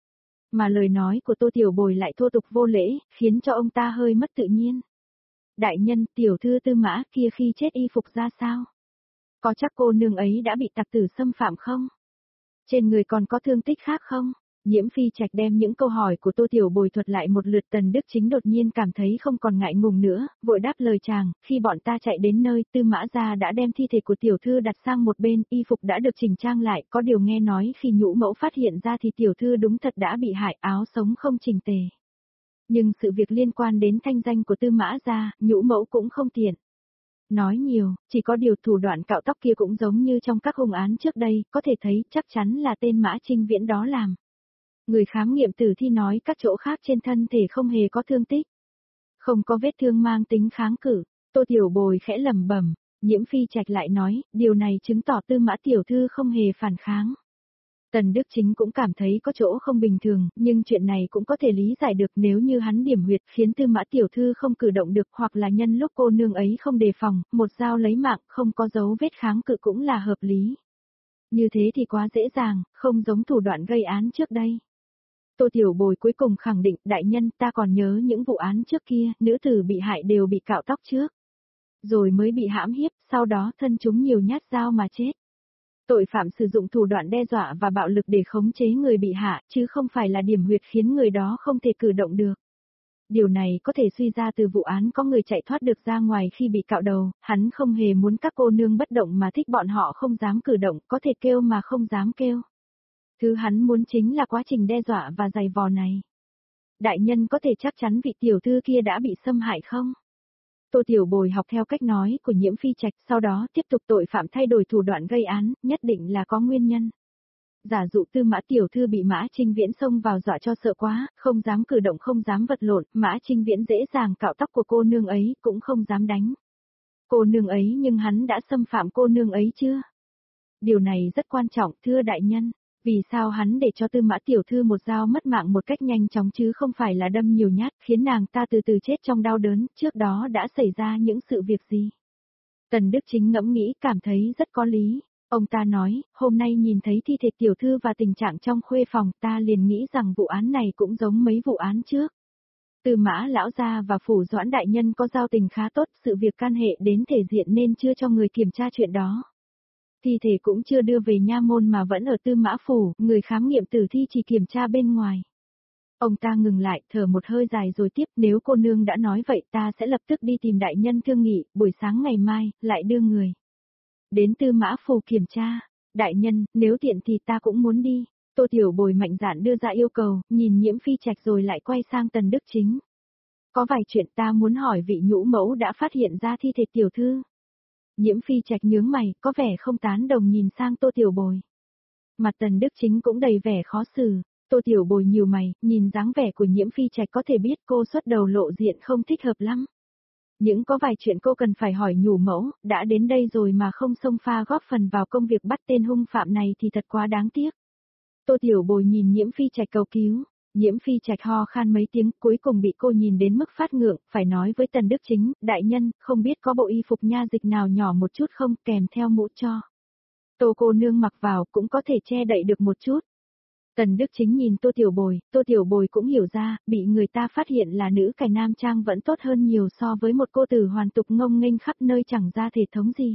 Mà lời nói của Tô Tiểu Bồi lại thô tục vô lễ, khiến cho ông ta hơi mất tự nhiên. Đại nhân, tiểu thư Tư Mã kia khi chết y phục ra sao? Có chắc cô nương ấy đã bị tặc tử xâm phạm không? Trên người còn có thương tích khác không? Nhiễm Phi Trạch đem những câu hỏi của Tô Tiểu Bồi thuật lại một lượt. Tần Đức Chính đột nhiên cảm thấy không còn ngại ngùng nữa, vội đáp lời chàng, khi bọn ta chạy đến nơi, Tư Mã gia đã đem thi thể của tiểu thư đặt sang một bên, y phục đã được chỉnh trang lại, có điều nghe nói khi nhũ mẫu phát hiện ra thì tiểu thư đúng thật đã bị hại, áo sống không chỉnh tề. Nhưng sự việc liên quan đến thanh danh của Tư Mã gia, nhũ mẫu cũng không tiện nói nhiều, chỉ có điều thủ đoạn cạo tóc kia cũng giống như trong các hung án trước đây, có thể thấy chắc chắn là tên Mã Trinh Viễn đó làm. Người khám nghiệm tử thi nói các chỗ khác trên thân thể không hề có thương tích. Không có vết thương mang tính kháng cự. Tô Tiểu Bồi khẽ lẩm bẩm, Nhiễm Phi Trạch lại nói, điều này chứng tỏ Tư Mã tiểu thư không hề phản kháng. Tần Đức Chính cũng cảm thấy có chỗ không bình thường, nhưng chuyện này cũng có thể lý giải được nếu như hắn điểm huyệt khiến Tư Mã tiểu thư không cử động được, hoặc là nhân lúc cô nương ấy không đề phòng, một dao lấy mạng, không có dấu vết kháng cự cũng là hợp lý. Như thế thì quá dễ dàng, không giống thủ đoạn gây án trước đây. Tô Tiểu Bồi cuối cùng khẳng định, đại nhân, ta còn nhớ những vụ án trước kia, nữ tử bị hại đều bị cạo tóc trước. Rồi mới bị hãm hiếp, sau đó thân chúng nhiều nhát dao mà chết. Tội phạm sử dụng thủ đoạn đe dọa và bạo lực để khống chế người bị hạ, chứ không phải là điểm huyệt khiến người đó không thể cử động được. Điều này có thể suy ra từ vụ án có người chạy thoát được ra ngoài khi bị cạo đầu, hắn không hề muốn các cô nương bất động mà thích bọn họ không dám cử động, có thể kêu mà không dám kêu. Thứ hắn muốn chính là quá trình đe dọa và giày vò này. Đại nhân có thể chắc chắn vị tiểu thư kia đã bị xâm hại không? Tô Tiểu Bồi học theo cách nói của Nhiễm Phi Trạch, sau đó tiếp tục tội phạm thay đổi thủ đoạn gây án, nhất định là có nguyên nhân. Giả dụ Tư Mã tiểu thư bị Mã Trinh Viễn xông vào dọa cho sợ quá, không dám cử động không dám vật lộn, Mã Trinh Viễn dễ dàng cạo tóc của cô nương ấy, cũng không dám đánh cô nương ấy, nhưng hắn đã xâm phạm cô nương ấy chưa? Điều này rất quan trọng, thưa đại nhân. Vì sao hắn để cho Tư Mã tiểu thư một dao mất mạng một cách nhanh chóng chứ không phải là đâm nhiều nhát, khiến nàng ta từ từ chết trong đau đớn, trước đó đã xảy ra những sự việc gì? Tần Đức Chính ngẫm nghĩ cảm thấy rất có lý. Ông ta nói, hôm nay nhìn thấy thi thể tiểu thư và tình trạng trong khuê phòng, ta liền nghĩ rằng vụ án này cũng giống mấy vụ án trước. Tư Mã lão gia và Phủ Doãn đại nhân có giao tình khá tốt, sự việc can hệ đến thể diện nên chưa cho người kiểm tra chuyện đó. Thi thể cũng chưa đưa về nha môn mà vẫn ở Tư Mã phủ, người khám nghiệm tử thi chỉ kiểm tra bên ngoài. Ông ta ngừng lại, thở một hơi dài rồi tiếp, nếu cô nương đã nói vậy ta sẽ lập tức đi tìm đại nhân thương nghị, buổi sáng ngày mai, lại đưa người đến Tư Mã phủ kiểm tra. Đại nhân, nếu tiện thì ta cũng muốn đi. Tô Tiểu Bồi mạnh dạn đưa ra yêu cầu, nhìn Nhiễm Phi Trạch rồi lại quay sang Tần Đức Chính. Có vài chuyện ta muốn hỏi vị nhũ mẫu đã phát hiện ra thi thể tiểu thư. Nhiễm Phi Trạch nhướng mày, có vẻ không tán đồng nhìn sang Tô Tiểu Bồi. Mặt Tần Đức Chính cũng đầy vẻ khó xử. Tô Tiểu Bồi nhíu mày, nhìn dáng vẻ của Nhiễm Phi Trạch có thể biết cô xuất đầu lộ diện không thích hợp lắm. Những có vài chuyện cô cần phải hỏi nhũ mẫu, đã đến đây rồi mà không xông pha góp phần vào công việc bắt tên hung phạm này thì thật quá đáng tiếc. Tô Tiểu Bồi nhìn Nhiễm Phi Trạch cầu cứu. Nhiễm Phi Trạch ho khan mấy tiếng, cuối cùng bị cô nhìn đến mức phát ngượng, phải nói với Tần Đức Chính, đại nhân, không biết có bộ y phục nha dịch nào nhỏ một chút không, kèm theo mũ cho. Tô cô nương mặc vào cũng có thể che đậy được một chút. Tần Đức Chính nhìn Tô Tiểu Bồi, Tô Tiểu Bồi cũng hiểu ra, bị người ta phát hiện là nữ cải nam trang vẫn tốt hơn nhiều so với một cô tử hoàn tục ngông nghênh khắp nơi chẳng ra thể thống gì.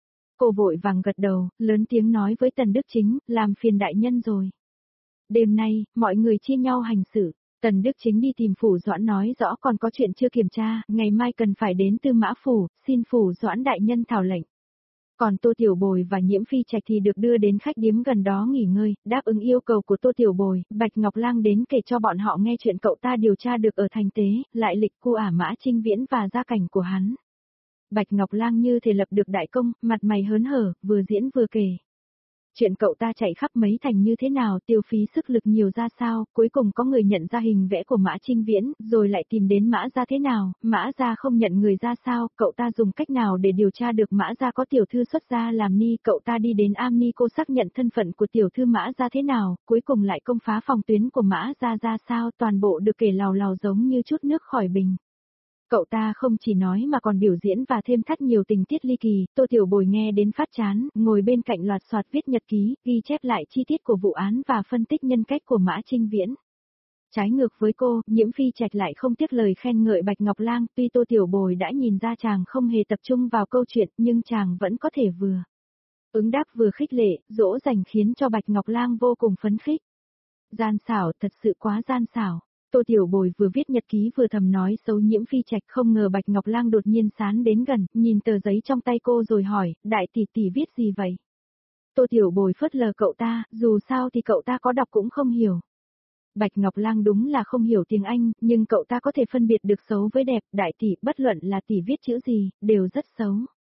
Cô vội vàng gật đầu, lớn tiếng nói với Tần Đức Chính, làm phiền đại nhân rồi. Đêm nay, mọi người chia nhau hành xử. Tần Đức Chính đi tìm Phủ Doãn nói rõ còn có chuyện chưa kiểm tra, ngày mai cần phải đến Tư Mã phủ, xin Phủ Doãn đại nhân thảo lệnh. Còn Tô Tiểu Bồi và Nhiễm Phi Trạch thì được đưa đến khách điếm gần đó nghỉ ngơi, đáp ứng yêu cầu của Tô Tiểu Bồi, Bạch Ngọc Lang đến kể cho bọn họ nghe chuyện cậu ta điều tra được ở thành tế, lại lịch cu ả Mã Trinh Viễn và gia cảnh của hắn. Bạch Ngọc Lang như thể lập được đại công, mặt mày hớn hở, vừa diễn vừa kể. Chuyện cậu ta chạy khắp mấy thành như thế nào, tiêu phí sức lực nhiều ra sao, cuối cùng có người nhận ra hình vẽ của Mã Trinh Viễn, rồi lại tìm đến Mã gia thế nào, Mã gia không nhận người ra sao, cậu ta dùng cách nào để điều tra được Mã gia có tiểu thư xuất gia làm ni, cậu ta đi đến Am Ni cô xác nhận thân phận của tiểu thư Mã gia thế nào, cuối cùng lại công phá phòng tuyến của Mã gia ra sao, toàn bộ được kể lào lào giống như chút nước khỏi bình. Cậu ta không chỉ nói mà còn biểu diễn và thêm thắt nhiều tình tiết ly kỳ, Tô Tiểu Bồi nghe đến phát chán, ngồi bên cạnh loạt soạt viết nhật ký, ghi chép lại chi tiết của vụ án và phân tích nhân cách của Mã Trinh Viễn. Trái ngược với cô, Nhiễm Phi Trạch lại không tiếc lời khen ngợi Bạch Ngọc Lang, tuy Tô Tiểu Bồi đã nhìn ra chàng không hề tập trung vào câu chuyện, nhưng chàng vẫn có thể vừa ứng đáp vừa khích lệ, dỗ dành khiến cho Bạch Ngọc Lang vô cùng phấn khích. Gian xảo, thật sự quá gian xảo. Tô Tiểu Bồi vừa viết nhật ký vừa thầm nói xấu Nhiễm Phi Trạch, không ngờ Bạch Ngọc Lang đột nhiên sán đến gần, nhìn tờ giấy trong tay cô rồi hỏi, đại tỷ tỷ viết gì vậy? Tô Tiểu Bồi phớt lờ cậu ta, dù sao thì cậu ta có đọc cũng không hiểu. Bạch Ngọc Lang đúng là không hiểu tiếng Anh, nhưng cậu ta có thể phân biệt được xấu với đẹp, đại tỷ, bất luận là tỷ viết chữ gì, đều rất xấu.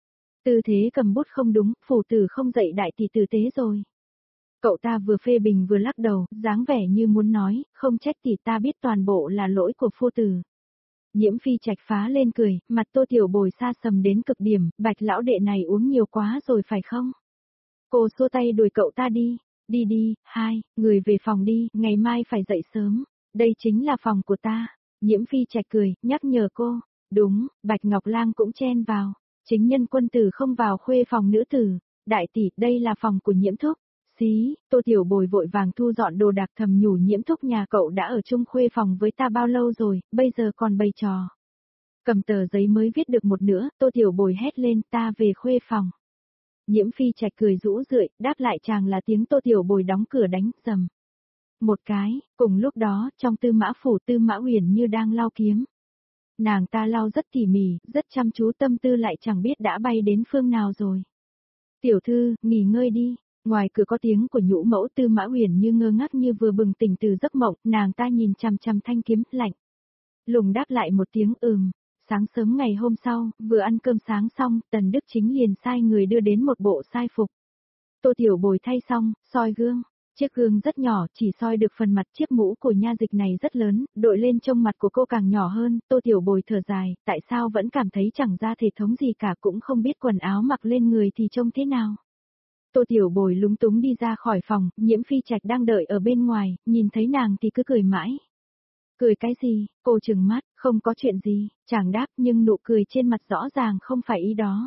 Tư thế cầm bút không đúng, phủ tử không dạy đại tỷ tử tế rồi. Cậu ta vừa phê bình vừa lắc đầu, dáng vẻ như muốn nói, không trách tỷ, ta biết toàn bộ là lỗi của phu tử. Nhiễm Phi Trạch phá lên cười, mặt Tô Tiểu Bồi xa sầm đến cực điểm, Bạch lão đệ này uống nhiều quá rồi phải không? Cô xua tay đuổi cậu ta đi, đi đi, hai, người về phòng đi, ngày mai phải dậy sớm, đây chính là phòng của ta. Nhiễm Phi Trạch cười, nhắc nhở cô, đúng, Bạch Ngọc Lang cũng chen vào, chính nhân quân tử không vào khuê phòng nữ tử, đại tỷ, đây là phòng của Nhiễm Thúc. Xí, Tô Tiểu Bồi vội vàng thu dọn đồ đạc thầm nhủ Nhiễm Thúc nhà cậu đã ở chung khuê phòng với ta bao lâu rồi, bây giờ còn bày trò. Cầm tờ giấy mới viết được một nửa, Tô Tiểu Bồi hét lên, ta về khuê phòng. Nhiễm Phi Trạch cười rũ rượi, đáp lại chàng là tiếng Tô Tiểu Bồi đóng cửa đánh rầm. Một cái, cùng lúc đó, trong Tư Mã phủ Tư Mã Uyển như đang lau kiếm. Nàng ta lau rất tỉ mỉ, rất chăm chú, tâm tư lại chẳng biết đã bay đến phương nào rồi. Tiểu thư, nghỉ ngơi đi. Ngoài cửa có tiếng của nhũ mẫu. Tư Mã Uyển như ngơ ngác như vừa bừng tỉnh từ giấc mộng, nàng ta nhìn chằm chằm thanh kiếm, lạnh. Lùng đáp lại một tiếng ừm. Sáng sớm ngày hôm sau, vừa ăn cơm sáng xong, Tần Đức Chính liền sai người đưa đến một bộ sai phục. Tô Tiểu Bồi thay xong, soi gương. Chiếc gương rất nhỏ, chỉ soi được phần mặt, chiếc mũ của nha dịch này rất lớn, đội lên trông mặt của cô càng nhỏ hơn. Tô Tiểu Bồi thở dài, tại sao vẫn cảm thấy chẳng ra thể thống gì cả, cũng không biết quần áo mặc lên người thì trông thế nào. Tô Tiểu Bồi lúng túng đi ra khỏi phòng, Nhiễm Phi Trạch đang đợi ở bên ngoài, nhìn thấy nàng thì cứ cười mãi. Cười cái gì, cô trừng mắt, không có chuyện gì, chàng đáp nhưng nụ cười trên mặt rõ ràng không phải ý đó.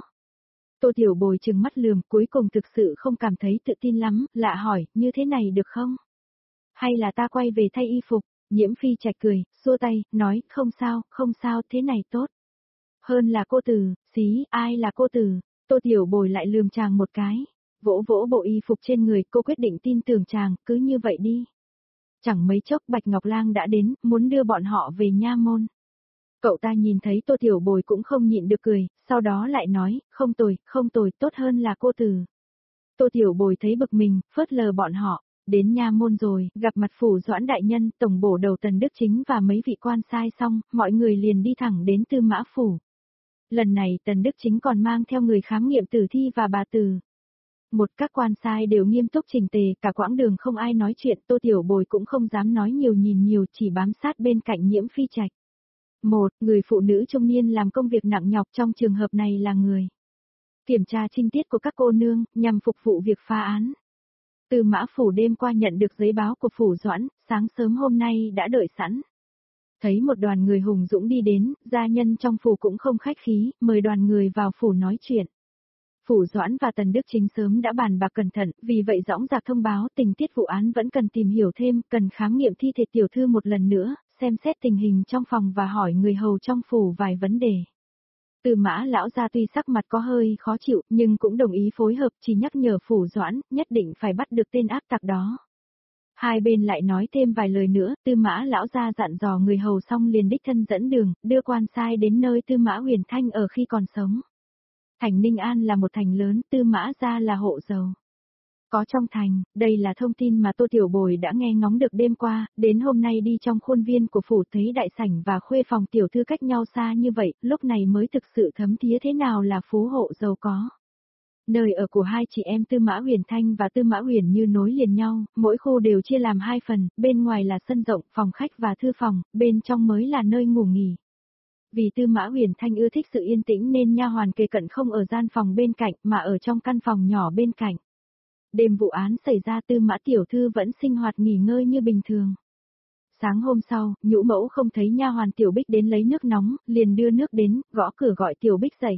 Tô Tiểu Bồi trừng mắt lườm, cuối cùng thực sự không cảm thấy tự tin lắm, lạ hỏi, như thế này được không? Hay là ta quay về thay y phục? Nhiễm Phi Trạch cười, xua tay, nói, không sao, không sao, thế này tốt. Hơn là cô tử, xí, ai là cô tử? Tô Tiểu Bồi lại lườm chàng một cái. Vỗ vỗ bộ y phục trên người, cô quyết định tin tưởng chàng, cứ như vậy đi. Chẳng mấy chốc Bạch Ngọc Lang đã đến, muốn đưa bọn họ về nha môn. Cậu ta nhìn thấy Tô Tiểu Bồi cũng không nhịn được cười, sau đó lại nói, không tồi, không tồi, tốt hơn là cô tử. Tô Tiểu Bồi thấy bực mình, phớt lờ bọn họ, đến nha môn rồi, gặp mặt phủ Doãn đại nhân, tổng bổ đầu Tần Đức Chính và mấy vị quan sai xong, mọi người liền đi thẳng đến Tư Mã phủ. Lần này Tần Đức Chính còn mang theo người khám nghiệm tử thi và bà tử. Một các quan sai đều nghiêm túc chỉnh tề, cả quãng đường không ai nói chuyện, Tô Tiểu Bồi cũng không dám nói nhiều nhìn nhiều, chỉ bám sát bên cạnh Nhiễm Phi Trạch. Một, người phụ nữ trung niên làm công việc nặng nhọc trong trường hợp này là người kiểm tra trinh tiết của các cô nương, nhằm phục vụ việc phá án. Tư Mã phủ đêm qua nhận được giấy báo của phủ Doãn, sáng sớm hôm nay đã đợi sẵn. Thấy một đoàn người hùng dũng đi đến, gia nhân trong phủ cũng không khách khí, mời đoàn người vào phủ nói chuyện. Phủ Doãn và Tần Đức Chính sớm đã bàn bạc cẩn thận, vì vậy dõng dạc thông báo tình tiết vụ án vẫn cần tìm hiểu thêm, cần khám nghiệm thi thể tiểu thư một lần nữa, xem xét tình hình trong phòng và hỏi người hầu trong phủ vài vấn đề. Tư Mã lão gia tuy sắc mặt có hơi khó chịu, nhưng cũng đồng ý phối hợp, chỉ nhắc nhở phủ Doãn, nhất định phải bắt được tên ác tặc đó. Hai bên lại nói thêm vài lời nữa, Tư Mã lão gia dặn dò người hầu xong liền đích thân dẫn đường, đưa quan sai đến nơi Tư Mã Huyền Thanh ở khi còn sống. Thành Ninh An là một thành lớn, Tư Mã gia là hộ giàu có trong thành, đây là thông tin mà Tô Tiểu Bồi đã nghe ngóng được đêm qua, đến hôm nay đi trong khuôn viên của phủ thấy đại sảnh và khuê phòng tiểu thư cách nhau xa như vậy, lúc này mới thực sự thấm thía thế nào là phú hộ giàu có. Nơi ở của hai chị em Tư Mã Huyền Thanh và Tư Mã Huyền Như nối liền nhau, mỗi khu đều chia làm hai phần, bên ngoài là sân rộng, phòng khách và thư phòng, bên trong mới là nơi ngủ nghỉ. Vì Tư Mã Huyền Thanh ưa thích sự yên tĩnh nên nha hoàn kề cận không ở gian phòng bên cạnh mà ở trong căn phòng nhỏ bên cạnh. Đêm vụ án xảy ra Tư Mã tiểu thư vẫn sinh hoạt nghỉ ngơi như bình thường. Sáng hôm sau, nhũ mẫu không thấy nha hoàn Tiểu Bích đến lấy nước nóng, liền đưa nước đến, gõ cửa gọi Tiểu Bích dậy.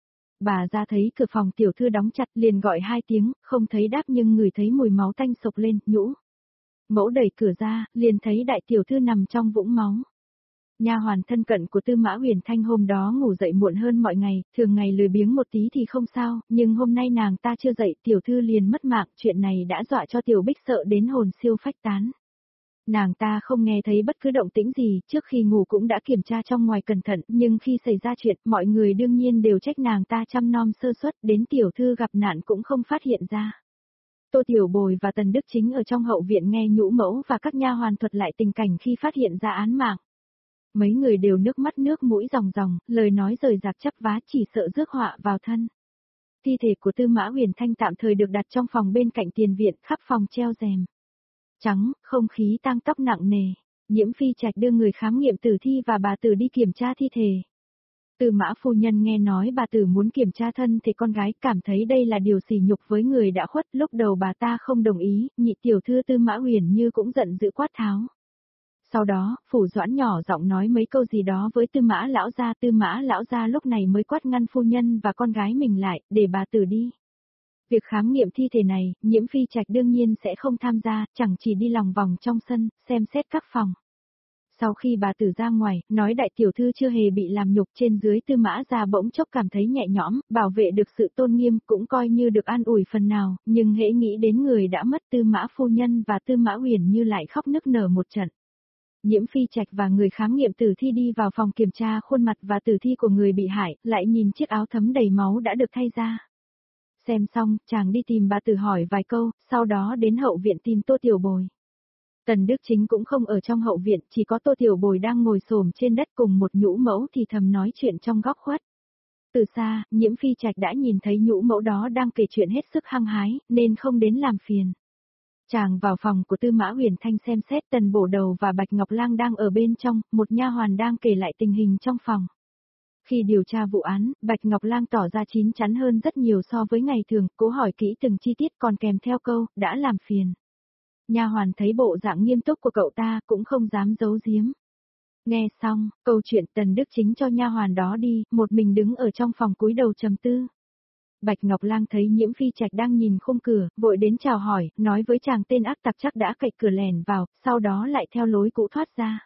Bà ra thấy cửa phòng tiểu thư đóng chặt liền gọi hai tiếng, không thấy đáp nhưng ngửi thấy mùi máu tanh sộc lên, nhũ. Mẫu đẩy cửa ra, liền thấy đại tiểu thư nằm trong vũng máu. Nha hoàn thân cận của Tư Mã Uyển Thanh hôm đó ngủ dậy muộn hơn mọi ngày, thường ngày lười biếng một tí thì không sao, nhưng hôm nay nàng ta chưa dậy, tiểu thư liền mất mạng, chuyện này đã dọa cho tiểu Bích sợ đến hồn siêu phách tán. Nàng ta không nghe thấy bất cứ động tĩnh gì, trước khi ngủ cũng đã kiểm tra trong ngoài cẩn thận, nhưng khi xảy ra chuyện, mọi người đương nhiên đều trách nàng ta chăm nom sơ suất, đến tiểu thư gặp nạn cũng không phát hiện ra. Tô Tiểu Bồi và Tần Đức Chính ở trong hậu viện nghe nhũ mẫu và các nha hoàn thuật lại tình cảnh khi phát hiện ra án mạng. Mấy người đều nước mắt nước mũi ròng ròng, lời nói rời rạc chắp vá chỉ sợ rước họa vào thân. Thi thể của Tư Mã Uyển Thanh tạm thời được đặt trong phòng bên cạnh tiền viện, khắp phòng treo rèm trắng, không khí tang tóc nặng nề. Nhiễm Phi Trạch đưa người khám nghiệm tử thi và bà tử đi kiểm tra thi thể. Tư Mã phu nhân nghe nói bà tử muốn kiểm tra thân thể con gái, cảm thấy đây là điều sỉ nhục với người đã khuất, lúc đầu bà ta không đồng ý, nhị tiểu thư Tư Mã Uyển Như cũng giận dữ quát tháo. Sau đó, Phủ Doãn nhỏ giọng nói mấy câu gì đó với Tư Mã lão gia, Tư Mã lão gia lúc này mới quát ngăn phu nhân và con gái mình lại, để bà tử đi. Việc khám nghiệm thi thể này, Nhiễm Phi Trạch đương nhiên sẽ không tham gia, chẳng chỉ đi lòng vòng trong sân, xem xét các phòng. Sau khi bà tử ra ngoài, nói đại tiểu thư chưa hề bị làm nhục, trên dưới Tư Mã gia bỗng chốc cảm thấy nhẹ nhõm, bảo vệ được sự tôn nghiêm, cũng coi như được an ủi phần nào, nhưng hễ nghĩ đến người đã mất Tư Mã phu nhân và Tư Mã Uyển Như lại khóc nức nở một trận. Nhiễm Phi Trạch và người khám nghiệm tử thi đi vào phòng kiểm tra khuôn mặt và tử thi của người bị hại, lại nhìn chiếc áo thấm đầy máu đã được thay ra. Xem xong, chàng đi tìm bà tử hỏi vài câu, sau đó đến hậu viện tìm Tô Tiểu Bồi. Tần Đức Chính cũng không ở trong hậu viện, chỉ có Tô Tiểu Bồi đang ngồi xổm trên đất cùng một nhũ mẫu thì thầm nói chuyện trong góc khuất. Từ xa, Nhiễm Phi Trạch đã nhìn thấy nhũ mẫu đó đang kể chuyện hết sức hăng hái, nên không đến làm phiền. Chàng vào phòng của Tư Mã Uyển Thanh xem xét, Tần Bổ Đầu và Bạch Ngọc Lang đang ở bên trong, một nha hoàn đang kể lại tình hình trong phòng. Khi điều tra vụ án, Bạch Ngọc Lang tỏ ra chín chắn hơn rất nhiều so với ngày thường, cố hỏi kỹ từng chi tiết còn kèm theo câu, đã làm phiền. Nha hoàn thấy bộ dạng nghiêm túc của cậu ta, cũng không dám giấu giếm. Nghe xong, câu chuyện Tần Đức Chính cho nha hoàn đó đi, một mình đứng ở trong phòng cúi đầu trầm tư. Bạch Ngọc Lang thấy Nhiễm Phi Trạch đang nhìn khung cửa, vội đến chào hỏi, nói với chàng tên ác tặc chắc đã cậy cửa lèn vào, sau đó lại theo lối cũ thoát ra.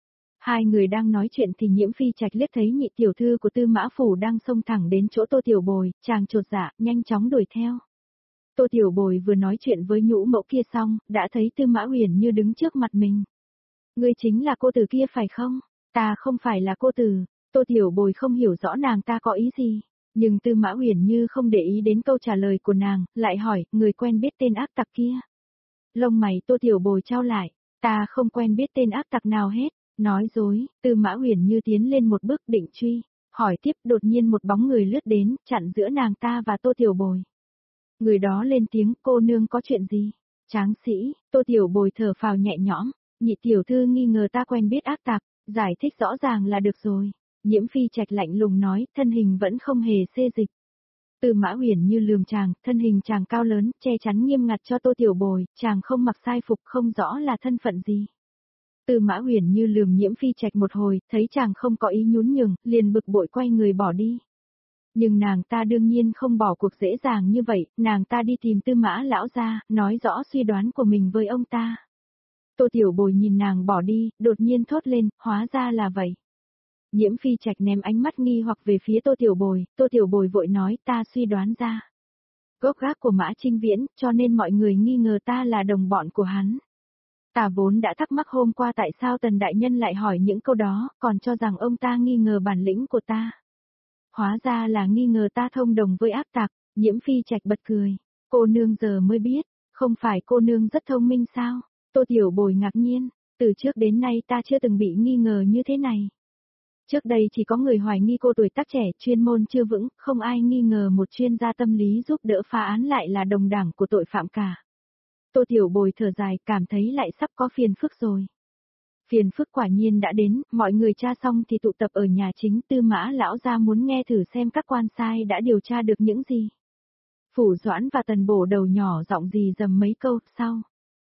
Hai người đang nói chuyện thì Nhiễm Phi Trạch liếc thấy nhị tiểu thư của Tư Mã phủ đang xông thẳng đến chỗ Tô Tiểu Bồi, chàng chột dạ, nhanh chóng đuổi theo. Tô Tiểu Bồi vừa nói chuyện với nhũ mẫu kia xong, đã thấy Tư Mã Uyển Như đứng trước mặt mình. Ngươi chính là cô tử kia phải không? Ta không phải là cô tử. Tô Tiểu Bồi không hiểu rõ nàng ta có ý gì. Nhưng Tư Mã Uyển Như không để ý đến câu trả lời của nàng, lại hỏi, người quen biết tên ác tặc kia. Lông mày Tô Tiểu Bồi trao lại, ta không quen biết tên ác tặc nào hết. Nói dối, Tư Mã Uyển Như tiến lên một bước định truy, hỏi tiếp, đột nhiên một bóng người lướt đến, chặn giữa nàng ta và Tô Tiểu Bồi. Người đó lên tiếng, cô nương có chuyện gì? Tráng sĩ, Tô Tiểu Bồi thở phào nhẹ nhõm, nhị tiểu thư nghi ngờ ta quen biết ác tặc, giải thích rõ ràng là được rồi. Nhiễm Phi Trạch lạnh lùng nói, thân hình vẫn không hề xê dịch. Tư Mã Uyển Như lườm chàng, thân hình chàng cao lớn, che chắn nghiêm ngặt cho Tô Tiểu Bồi, chàng không mặc sai phục, không rõ là thân phận gì. Tư Mã Uyển Như lườm Nhiễm Phi Trạch một hồi, thấy chàng không có ý nhún nhường, liền bực bội quay người bỏ đi. Nhưng nàng ta đương nhiên không bỏ cuộc dễ dàng như vậy, nàng ta đi tìm Tư Mã lão gia, nói rõ suy đoán của mình với ông ta. Tô Tiểu Bồi nhìn nàng bỏ đi, đột nhiên thốt lên, hóa ra là vậy. Nhiễm Phi Trạch ném ánh mắt nghi hoặc về phía Tô Tiểu Bồi, Tô Tiểu Bồi vội nói, ta suy đoán ra. Gốc gác của Mã Trinh Viễn, cho nên mọi người nghi ngờ ta là đồng bọn của hắn. Ta vốn đã thắc mắc hôm qua tại sao Tần Đại Nhân lại hỏi những câu đó, còn cho rằng ông ta nghi ngờ bản lĩnh của ta. Hóa ra là nghi ngờ ta thông đồng với ác tặc. Nhiễm Phi Trạch bật cười. Cô nương giờ mới biết, không phải cô nương rất thông minh sao? Tô Tiểu Bồi ngạc nhiên, từ trước đến nay ta chưa từng bị nghi ngờ như thế này. Trước đây chỉ có người hoài nghi cô tuổi tác trẻ, chuyên môn chưa vững, không ai nghi ngờ một chuyên gia tâm lý giúp đỡ phá án lại là đồng đảng của tội phạm cả. Tô Tiểu Bồi thở dài, cảm thấy lại sắp có phiền phức rồi. Phiền phức quả nhiên đã đến, mọi người tra xong thì tụ tập ở nhà chính, Tư Mã lão gia muốn nghe thử xem các quan sai đã điều tra được những gì. Phủ Doãn và Tần Bổ Đầu nhỏ giọng gì dầm mấy câu, sau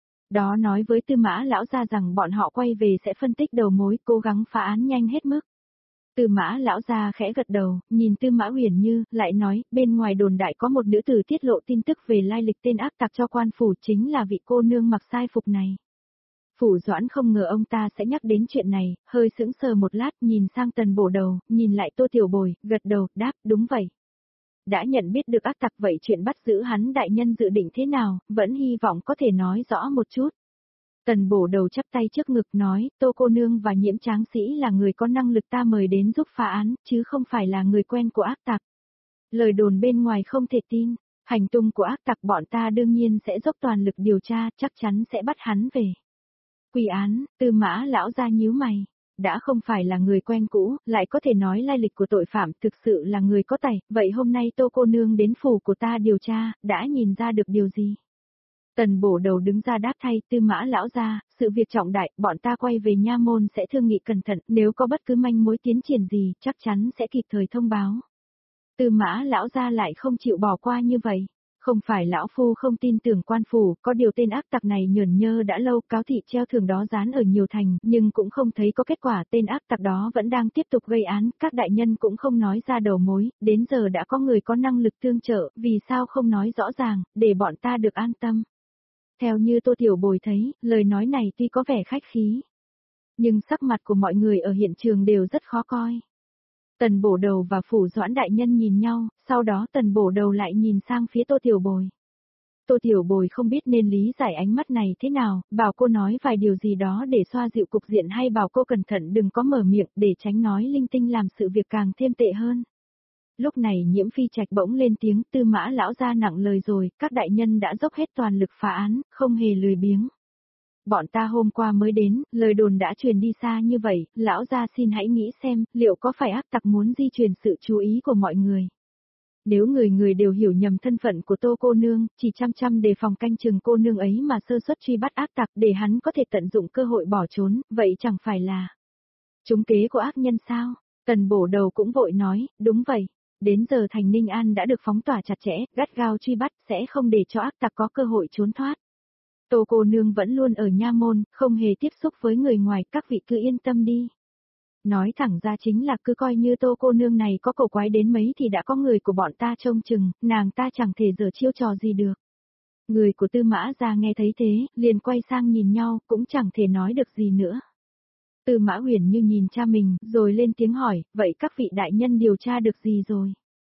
đó nói với Tư Mã lão gia rằng bọn họ quay về sẽ phân tích đầu mối, cố gắng phá án nhanh hết mức. Tư Mã lão gia khẽ gật đầu, nhìn Tư Mã Uyển Như, lại nói, bên ngoài đồn đại có một nữ tử tiết lộ tin tức về lai lịch tên ác tặc cho quan phủ, chính là vị cô nương mặc sai phục này. Phủ Doãn không ngờ ông ta sẽ nhắc đến chuyện này, hơi sững sờ một lát nhìn sang Tần Bổ Đầu, nhìn lại Tô Tiểu Bồi, gật đầu, đáp, đúng vậy. Đã nhận biết được ác tặc vậy chuyện bắt giữ hắn đại nhân dự định thế nào, vẫn hy vọng có thể nói rõ một chút. Tần Bổ Đầu chắp tay trước ngực nói, Tô cô nương và Nhiễm Tráng Sĩ là người có năng lực ta mời đến giúp phá án, chứ không phải là người quen của ác tặc. Lời đồn bên ngoài không thể tin, hành tung của ác tặc bọn ta đương nhiên sẽ dốc toàn lực điều tra, chắc chắn sẽ bắt hắn về. Quy án, Tư Mã lão gia nhíu mày, đã không phải là người quen cũ, lại có thể nói lai lịch của tội phạm, thực sự là người có tài, vậy hôm nay Tô cô nương đến phủ của ta điều tra, đã nhìn ra được điều gì? Tần Bổ Đầu đứng ra đáp thay, Tư Mã lão gia, sự việc trọng đại, bọn ta quay về nha môn sẽ thương nghị cẩn thận, nếu có bất cứ manh mối tiến triển gì, chắc chắn sẽ kịp thời thông báo. Tư Mã lão gia lại không chịu bỏ qua như vậy. Không phải lão phu không tin tưởng quan phủ, có điều tên ác tặc này nhởn nhơ đã lâu, cáo thị treo thưởng đó dán ở nhiều thành, nhưng cũng không thấy có kết quả, tên ác tặc đó vẫn đang tiếp tục gây án, các đại nhân cũng không nói ra đầu mối, đến giờ đã có người có năng lực tương trợ, vì sao không nói rõ ràng, để bọn ta được an tâm. Theo như Tô Tiểu Bồi thấy, lời nói này tuy có vẻ khách khí, nhưng sắc mặt của mọi người ở hiện trường đều rất khó coi. Tần Bổ Đầu và Phủ Doãn đại nhân nhìn nhau, sau đó Tần Bổ Đầu lại nhìn sang phía Tô Tiểu Bồi. Tô Tiểu Bồi không biết nên lý giải ánh mắt này thế nào, bảo cô nói vài điều gì đó để xoa dịu cục diện hay bảo cô cẩn thận đừng có mở miệng để tránh nói linh tinh làm sự việc càng thêm tệ hơn. Lúc này Nhiễm Phi Trạch bỗng lên tiếng, Tư Mã lão gia nặng lời rồi, các đại nhân đã dốc hết toàn lực phá án, không hề lười biếng. Bọn ta hôm qua mới đến, lời đồn đã truyền đi xa như vậy, lão gia xin hãy nghĩ xem, liệu có phải ác tặc muốn di truyền sự chú ý của mọi người. Nếu người người đều hiểu nhầm thân phận của Tô cô nương, chỉ chăm chăm đề phòng canh chừng cô nương ấy mà sơ suất truy bắt ác tặc để hắn có thể tận dụng cơ hội bỏ trốn, vậy chẳng phải là trúng kế của ác nhân sao? Tần Bổ Đầu cũng vội nói, đúng vậy. Đến giờ thành Ninh An đã được phóng tỏa chặt chẽ, gắt gao truy bắt, sẽ không để cho ác tặc có cơ hội trốn thoát. Tô cô nương vẫn luôn ở nha môn, không hề tiếp xúc với người ngoài, các vị cứ yên tâm đi. Nói thẳng ra chính là cứ coi như Tô cô nương này có cổ quái đến mấy thì đã có người của bọn ta trông chừng, nàng ta chẳng thể giở chiêu trò gì được. Người của Tư Mã gia nghe thấy thế, liền quay sang nhìn nhau, cũng chẳng thể nói được gì nữa. Tư Mã Huyền như nhìn cha mình, rồi lên tiếng hỏi, vậy các vị đại nhân điều tra được gì rồi?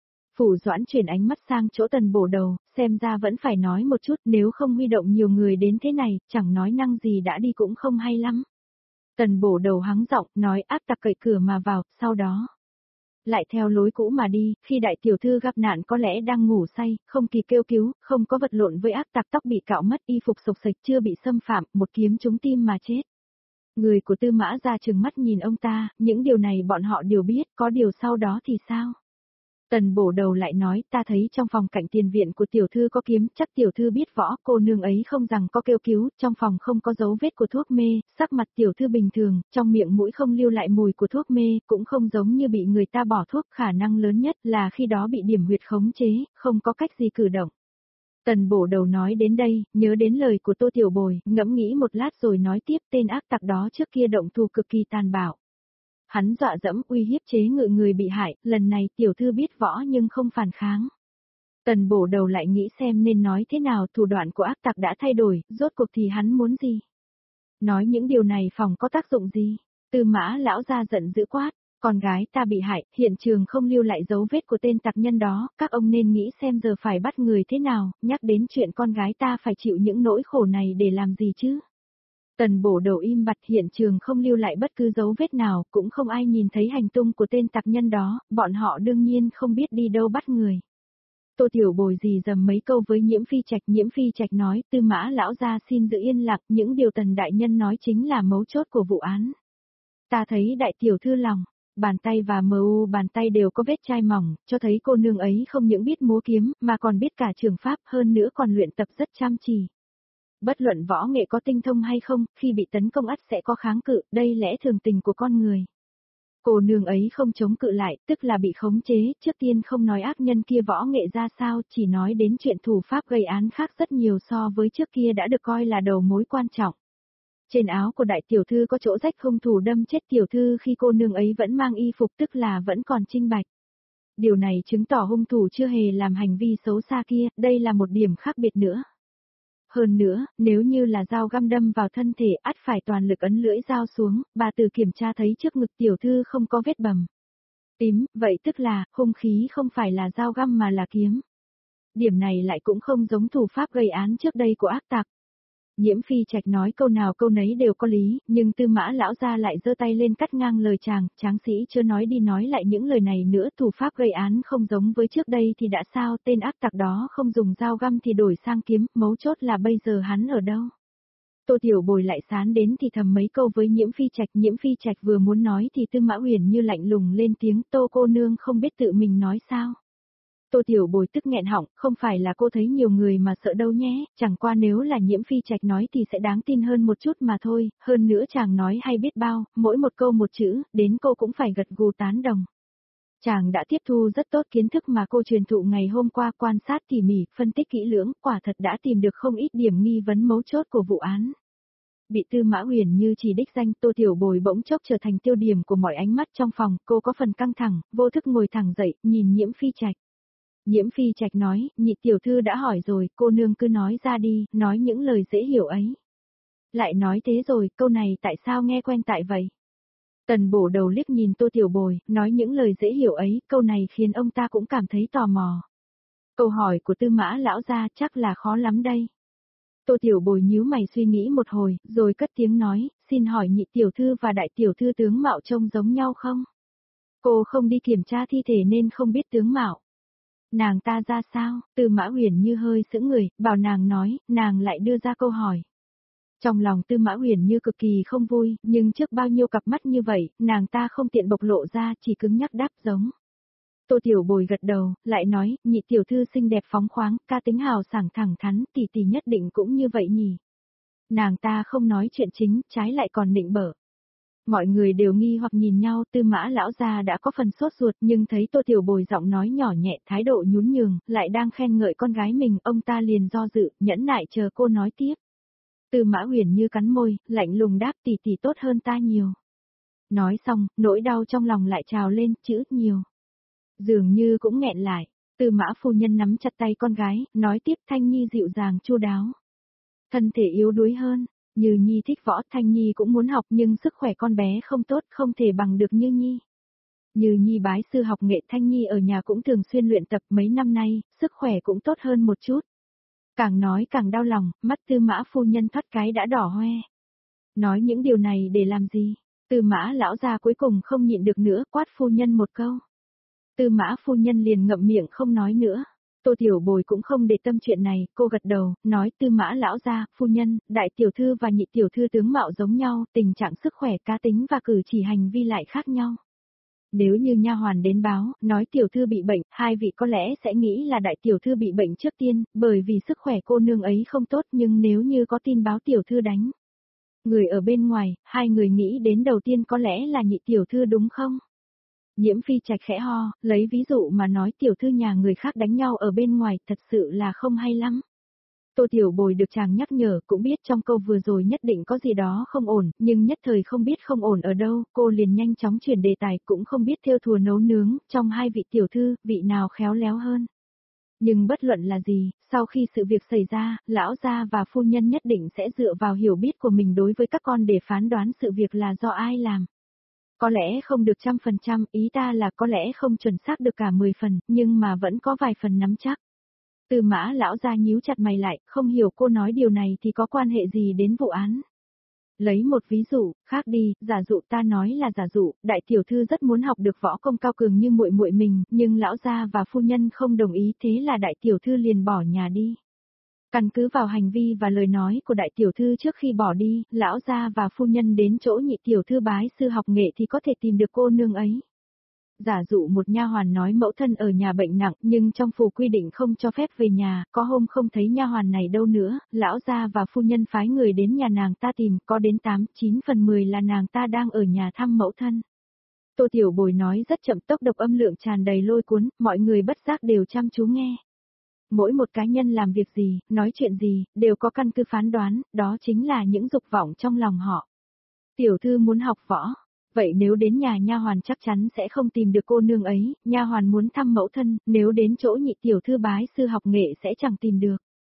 Phủ Doãn chuyển ánh mắt sang chỗ Tần Bổ Đầu, xem ra vẫn phải nói một chút, nếu không huy động nhiều người đến thế này, chẳng nói năng gì đã đi cũng không hay lắm. Tần Bổ Đầu hắng giọng, nói ác tặc cậy cửa mà vào, sau đó lại theo lối cũ mà đi, khi đại tiểu thư gặp nạn có lẽ đang ngủ say, không kịp kêu cứu, không có vật lộn với ác tặc, tóc bị cạo mất, y phục sộc sạch chưa bị xâm phạm, một kiếm trúng tim mà chết. Người của Tư Mã gia trừng mắt nhìn ông ta, những điều này bọn họ đều biết, có điều sau đó thì sao? Tần Bổ Đầu lại nói, ta thấy trong phòng cạnh tiền viện của tiểu thư có kiếm, chắc tiểu thư biết võ, cô nương ấy không rằng có kêu cứu, trong phòng không có dấu vết của thuốc mê, sắc mặt tiểu thư bình thường, trong miệng mũi không lưu lại mùi của thuốc mê, cũng không giống như bị người ta bỏ thuốc, khả năng lớn nhất là khi đó bị điểm huyệt khống chế, không có cách gì cử động. Tần Bổ Đầu nói đến đây, nhớ đến lời của Tô Tiểu Bồi, ngẫm nghĩ một lát rồi nói tiếp, tên ác tặc đó trước kia động thủ cực kỳ tàn bạo. Hắn dọa dẫm uy hiếp chế ngự người bị hại, lần này tiểu thư biết võ nhưng không phản kháng. Tần Bổ Đầu lại nghĩ xem nên nói thế nào, thủ đoạn của ác tặc đã thay đổi, rốt cuộc thì hắn muốn gì? Nói những điều này phòng có tác dụng gì? Tư Mã lão gia giận dữ quát, con gái ta bị hại, hiện trường không lưu lại dấu vết của tên tặc nhân đó, các ông nên nghĩ xem giờ phải bắt người thế nào, nhắc đến chuyện con gái ta phải chịu những nỗi khổ này để làm gì chứ? Tần Bổ Đầu im bặt, hiện trường không lưu lại bất cứ dấu vết nào, cũng không ai nhìn thấy hành tung của tên tặc nhân đó, bọn họ đương nhiên không biết đi đâu bắt người. Tô Tiểu Bồi dì dầm mấy câu với Nhiễm Phi Trạch, Nhiễm Phi Trạch nói, Tư Mã lão gia xin giữ yên lặng, những điều Tần đại nhân nói chính là mấu chốt của vụ án. Ta thấy đại tiểu thư lòng, bàn tay và mờ u bàn tay đều có vết chai mỏng, cho thấy cô nương ấy không những biết múa kiếm, mà còn biết cả trường pháp, hơn nữa còn luyện tập rất chăm chỉ. Bất luận võ nghệ có tinh thông hay không, khi bị tấn công ắt sẽ có kháng cự, đây lẽ thường tình của con người. Cô nương ấy không chống cự lại, tức là bị khống chế, trước tiên không nói ác nhân kia võ nghệ ra sao, chỉ nói đến chuyện thủ pháp gây án khác rất nhiều so với trước kia đã được coi là đầu mối quan trọng. Trên áo của đại tiểu thư có chỗ rách hung thủ đâm chết tiểu thư khi cô nương ấy vẫn mang y phục, tức là vẫn còn trinh bạch. Điều này chứng tỏ hung thủ chưa hề làm hành vi xấu xa kia, đây là một điểm khác biệt nữa. hơn nữa, nếu như là dao găm đâm vào thân thể ắt phải toàn lực ấn lưỡi dao xuống, bà từ kiểm tra thấy trước ngực tiểu thư không có vết bầm. Tím, vậy tức là, hung khí không phải là dao găm mà là kiếm. Điểm này lại cũng không giống thủ pháp gây án trước đây của ác tặc. Nhiễm Phi Trạch nói câu nào câu nấy đều có lý, nhưng Tư Mã lão gia lại giơ tay lên cắt ngang lời chàng, tráng sĩ chưa nói đi nói lại những lời này nữa, thủ pháp gây án không giống với trước đây thì đã sao, tên ác tặc đó không dùng dao găm thì đổi sang kiếm, mấu chốt là bây giờ hắn ở đâu. Tô Tiểu Bồi lại sán đến thì thầm mấy câu với Nhiễm Phi Trạch, Nhiễm Phi Trạch vừa muốn nói thì Tư Mã Uyển Như lạnh lùng lên tiếng, Tô cô nương không biết tự mình nói sao. Tô Tiểu Bồi tức nghẹn họng, không phải là cô thấy nhiều người mà sợ đâu nhé, chẳng qua nếu là Nhiễm Phi Trạch nói thì sẽ đáng tin hơn một chút mà thôi, hơn nữa chàng nói hay biết bao, mỗi một câu một chữ, đến cô cũng phải gật gù tán đồng. Chàng đã tiếp thu rất tốt kiến thức mà cô truyền thụ ngày hôm qua, quan sát tỉ mỉ, phân tích kỹ lưỡng, quả thật đã tìm được không ít điểm nghi vấn mấu chốt của vụ án. Bị Tư Mã Uyển Như chỉ đích danh, Tô Tiểu Bồi bỗng chốc trở thành tiêu điểm của mọi ánh mắt trong phòng, cô có phần căng thẳng, vô thức ngồi thẳng dậy, nhìn Nhiễm Phi Trạch. Nhiễm Phi Trạch nói, nhị tiểu thư đã hỏi rồi, cô nương cứ nói ra đi, nói những lời dễ hiểu ấy. Lại nói thế rồi, câu này tại sao nghe quen tại vậy? Tần Bổ đầu liếc nhìn Tô Tiểu Bồi, nói những lời dễ hiểu ấy, câu này khiến ông ta cũng cảm thấy tò mò. Câu hỏi của Tư Mã lão gia chắc là khó lắm đây. Tô Tiểu Bồi nhíu mày suy nghĩ một hồi, rồi cất tiếng nói, xin hỏi nhị tiểu thư và đại tiểu thư tướng mạo trông giống nhau không? Cô không đi kiểm tra thi thể nên không biết tướng mạo. Nàng ta ra sao? Tư Mã Uyển Như hơi sững người, bảo nàng nói, nàng lại đưa ra câu hỏi. Trong lòng Tư Mã Uyển Như cực kỳ không vui, nhưng trước bao nhiêu cặp mắt như vậy, nàng ta không tiện bộc lộ ra, chỉ cứng nhắc đáp giống. Tô Tiểu Bồi gật đầu, lại nói, nhị tiểu thư xinh đẹp phóng khoáng, ca tính hào sảng thẳng thắn, tỷ tỷ nhất định cũng như vậy nhỉ. Nàng ta không nói chuyện chính, trái lại còn nịnh bợ. Mọi người đều nghi hoặc nhìn nhau, Tư Mã lão gia đã có phần sốt ruột, nhưng thấy Tô Tiểu Bồi giọng nói nhỏ nhẹ, thái độ nhún nhường, lại đang khen ngợi con gái mình, ông ta liền do dự, nhẫn nại chờ cô nói tiếp. Tư Mã Uyển Như cắn môi, lạnh lùng đáp, tỷ tỷ tốt hơn ta nhiều. Nói xong, nỗi đau trong lòng lại trào lên, chữ nhiều. Dường như cũng nghẹn lại, Tư Mã phu nhân nắm chặt tay con gái, nói tiếp, Thanh Nhi dịu dàng chu đáo. Thân thể yếu đuối hơn. Như Nhi thích võ, Thanh Nhi cũng muốn học nhưng sức khỏe con bé không tốt, không thể bằng được Như Nhi. Như Nhi bái sư học nghệ, Thanh Nhi ở nhà cũng thường xuyên luyện tập, mấy năm nay, sức khỏe cũng tốt hơn một chút. Càng nói càng đau lòng, mắt Tư Mã phu nhân thoát cái đã đỏ hoe. Nói những điều này để làm gì? Tư Mã lão gia cuối cùng không nhịn được nữa, quát phu nhân một câu. Tư Mã phu nhân liền ngậm miệng không nói nữa. Tô Tiểu Bồi cũng không để tâm chuyện này, cô gật đầu, nói, Tư Mã lão gia, phu nhân, đại tiểu thư và nhị tiểu thư tướng mạo giống nhau, tình trạng sức khỏe, cá tính và cử chỉ hành vi lại khác nhau. Nếu như nha hoàn đến báo, nói tiểu thư bị bệnh, hai vị có lẽ sẽ nghĩ là đại tiểu thư bị bệnh trước tiên, bởi vì sức khỏe cô nương ấy không tốt, nhưng nếu như có tin báo tiểu thư đánh người ở bên ngoài, hai người nghĩ đến đầu tiên có lẽ là nhị tiểu thư đúng không? Nhiễm Phi Trạch khẽ ho, lấy ví dụ mà nói tiểu thư nhà người khác đánh nhau ở bên ngoài, thật sự là không hay lắm. Tô Tiểu Bồi được chàng nhắc nhở, cũng biết trong câu vừa rồi nhất định có gì đó không ổn, nhưng nhất thời không biết không ổn ở đâu, cô liền nhanh chóng chuyển đề tài, cũng không biết thêu thùa nấu nướng, trong hai vị tiểu thư, vị nào khéo léo hơn. Nhưng bất luận là gì, sau khi sự việc xảy ra, lão gia và phu nhân nhất định sẽ dựa vào hiểu biết của mình đối với các con để phán đoán sự việc là do ai làm. Có lẽ không được trăm phần trăm, ý ta là có lẽ không chuẩn xác được cả mười phần, nhưng mà vẫn có vài phần nắm chắc. Tư Mã lão gia nhíu chặt mày lại, không hiểu cô nói điều này thì có quan hệ gì đến vụ án. Lấy một ví dụ, khác đi, giả dụ ta nói là giả dụ, đại tiểu thư rất muốn học được võ công cao cường như muội muội mình, nhưng lão gia và phu nhân không đồng ý, thế là đại tiểu thư liền bỏ nhà đi. Căn cứ vào hành vi và lời nói của đại tiểu thư trước khi bỏ đi, lão gia và phu nhân đến chỗ nhị tiểu thư bái sư học nghệ thì có thể tìm được cô nương ấy. Giả dụ một nha hoàn nói mẫu thân ở nhà bệnh nặng, nhưng trong phủ quy định không cho phép về nhà, có hôm không thấy nha hoàn này đâu nữa, lão gia và phu nhân phái người đến nhà nàng ta tìm, có đến tám, chín phần mười là nàng ta đang ở nhà thăm mẫu thân. Tô Tiểu Bồi nói rất chậm, tốc độc âm lượng tràn đầy lôi cuốn, mọi người bất giác đều chăm chú nghe. Mỗi một cá nhân làm việc gì, nói chuyện gì, đều có căn cứ phán đoán, đó chính là những dục vọng trong lòng họ. Tiểu thư muốn học võ, vậy nếu đến nhà nha hoàn chắc chắn sẽ không tìm được cô nương ấy, nha hoàn muốn thăm mẫu thân, nếu đến chỗ nhị tiểu thư bái sư học nghệ sẽ chẳng tìm được.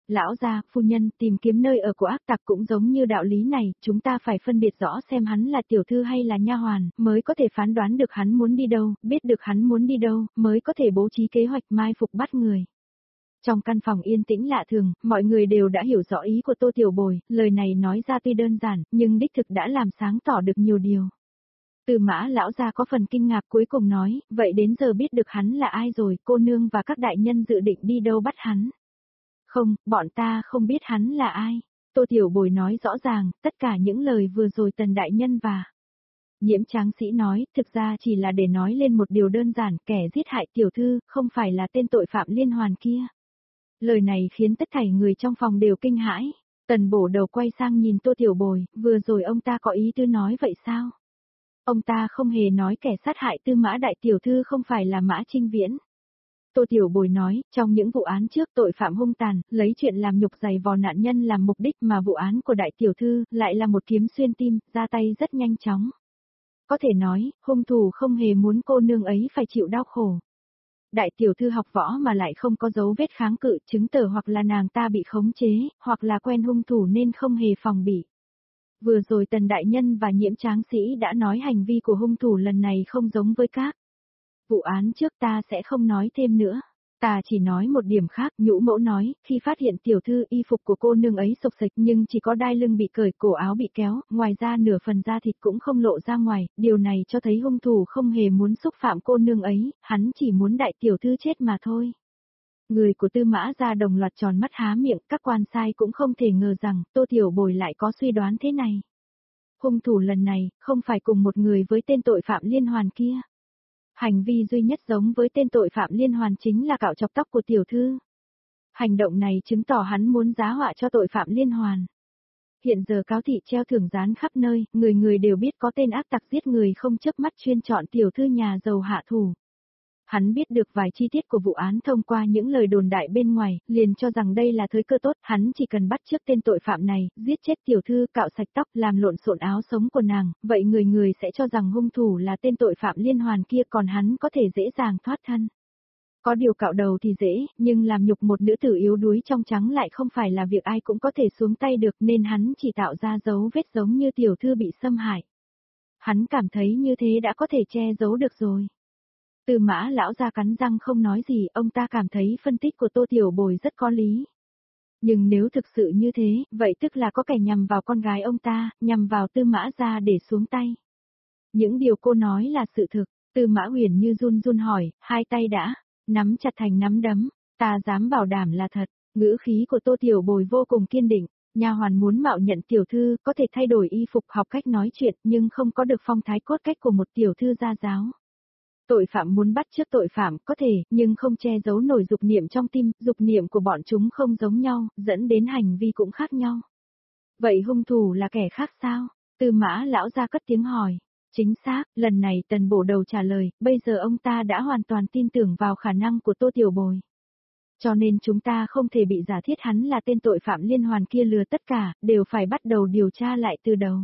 Lão gia, phu nhân, tìm kiếm nơi ở của ác tặc cũng giống như đạo lý này, chúng ta phải phân biệt rõ xem hắn là tiểu thư hay là nha hoàn, mới có thể phán đoán được hắn muốn đi đâu, biết được hắn muốn đi đâu, mới có thể bố trí kế hoạch mai phục bắt người. Trong căn phòng yên tĩnh lạ thường, mọi người đều đã hiểu rõ ý của Tô Tiểu Bồi, lời này nói ra tuy đơn giản, nhưng đích thực đã làm sáng tỏ được nhiều điều. Từ Mã lão gia có phần kinh ngạc cuối cùng nói, vậy đến giờ biết được hắn là ai rồi, cô nương và các đại nhân dự định đi đâu bắt hắn. Không, bọn ta không biết hắn là ai. Tô Tiểu Bồi nói rõ ràng, tất cả những lời vừa rồi Tần đại nhân và Nhiễm Tráng Sĩ nói, thực ra chỉ là để nói lên một điều đơn giản, kẻ giết hại tiểu thư, không phải là tên tội phạm liên hoàn kia. Lời này khiến tất thảy người trong phòng đều kinh hãi. Tần bổ đầu quay sang nhìn Tô Tiểu Bồi, vừa rồi ông ta có ý tư nói vậy sao? Ông ta không hề nói kẻ sát hại Tư Mã đại tiểu thư không phải là Mã Trinh Viễn. Tô Tiểu Bồi nói, trong những vụ án trước tội phạm hung tàn, lấy chuyện làm nhục giày vò nạn nhân làm mục đích mà vụ án của đại tiểu thư lại là một kiếm xuyên tim, ra tay rất nhanh chóng. Có thể nói, hung thủ không hề muốn cô nương ấy phải chịu đau khổ. Đại tiểu thư học võ mà lại không có dấu vết kháng cự, chứng tỏ hoặc là nàng ta bị khống chế, hoặc là quen hung thủ nên không hề phòng bị. Vừa rồi Tần đại nhân và Nhiễm Tráng Sĩ đã nói hành vi của hung thủ lần này không giống với các vụ án trước, ta sẽ không nói thêm nữa. Ta chỉ nói một điểm khác, Nhũ Mẫu nói, khi phát hiện tiểu thư y phục của cô nương ấy xộc xệch nhưng chỉ có đai lưng bị cởi, cổ áo bị kéo, ngoài ra nửa phần da thịt cũng không lộ ra ngoài, điều này cho thấy hung thủ không hề muốn xúc phạm cô nương ấy, hắn chỉ muốn đại tiểu thư chết mà thôi. Người của Tư Mã gia đồng loạt tròn mắt há miệng, các quan sai cũng không thể ngờ rằng Tô Tiểu Bồi lại có suy đoán thế này. Hung thủ lần này không phải cùng một người với tên tội phạm liên hoàn kia. Hành vi duy nhất giống với tên tội phạm liên hoàn chính là cạo chọc tóc của tiểu thư. Hành động này chứng tỏ hắn muốn giá họa cho tội phạm liên hoàn. Hiện giờ cáo thị treo thưởng dán khắp nơi, người người đều biết có tên ác tặc giết người không chớp mắt chuyên chọn tiểu thư nhà giàu hạ thủ. Hắn biết được vài chi tiết của vụ án thông qua những lời đồn đại bên ngoài, liền cho rằng đây là thời cơ tốt, hắn chỉ cần bắt trước tên tội phạm này, giết chết tiểu thư, cạo sạch tóc, làm lộn xộn áo sống của nàng, vậy người người sẽ cho rằng hung thủ là tên tội phạm liên hoàn kia, còn hắn có thể dễ dàng thoát thân. Có điều cạo đầu thì dễ, nhưng làm nhục một nữ tử yếu đuối trong trắng lại không phải là việc ai cũng có thể xuống tay được, nên hắn chỉ tạo ra dấu vết giống như tiểu thư bị xâm hại. Hắn cảm thấy như thế đã có thể che giấu được rồi. Tư Mã lão gia cắn răng không nói gì, ông ta cảm thấy phân tích của Tô Tiểu Bồi rất có lý. Nhưng nếu thực sự như thế, vậy tức là có kẻ nhằm vào con gái ông ta, nhằm vào Tư Mã gia để xuống tay. Những điều cô nói là sự thực, Tư Mã Huyền như run run hỏi, hai tay đã nắm chặt thành nắm đấm, ta dám bảo đảm là thật. Ngữ khí của Tô Tiểu Bồi vô cùng kiên định, nha hoàn muốn mạo nhận tiểu thư, có thể thay đổi y phục, học cách nói chuyện, nhưng không có được phong thái cốt cách của một tiểu thư gia giáo. Tội phạm muốn bắt chước tội phạm có thể, nhưng không che giấu nổi dục niệm trong tim, dục niệm của bọn chúng không giống nhau, dẫn đến hành vi cũng khác nhau. Vậy hung thủ là kẻ khác sao? Tư Mã lão gia cất tiếng hỏi. Chính xác, lần này Tần bổ đầu trả lời, bây giờ ông ta đã hoàn toàn tin tưởng vào khả năng của Tô Tiểu Bồi. Cho nên chúng ta không thể bị giả thiết hắn là tên tội phạm liên hoàn kia lừa tất cả, đều phải bắt đầu điều tra lại từ đầu.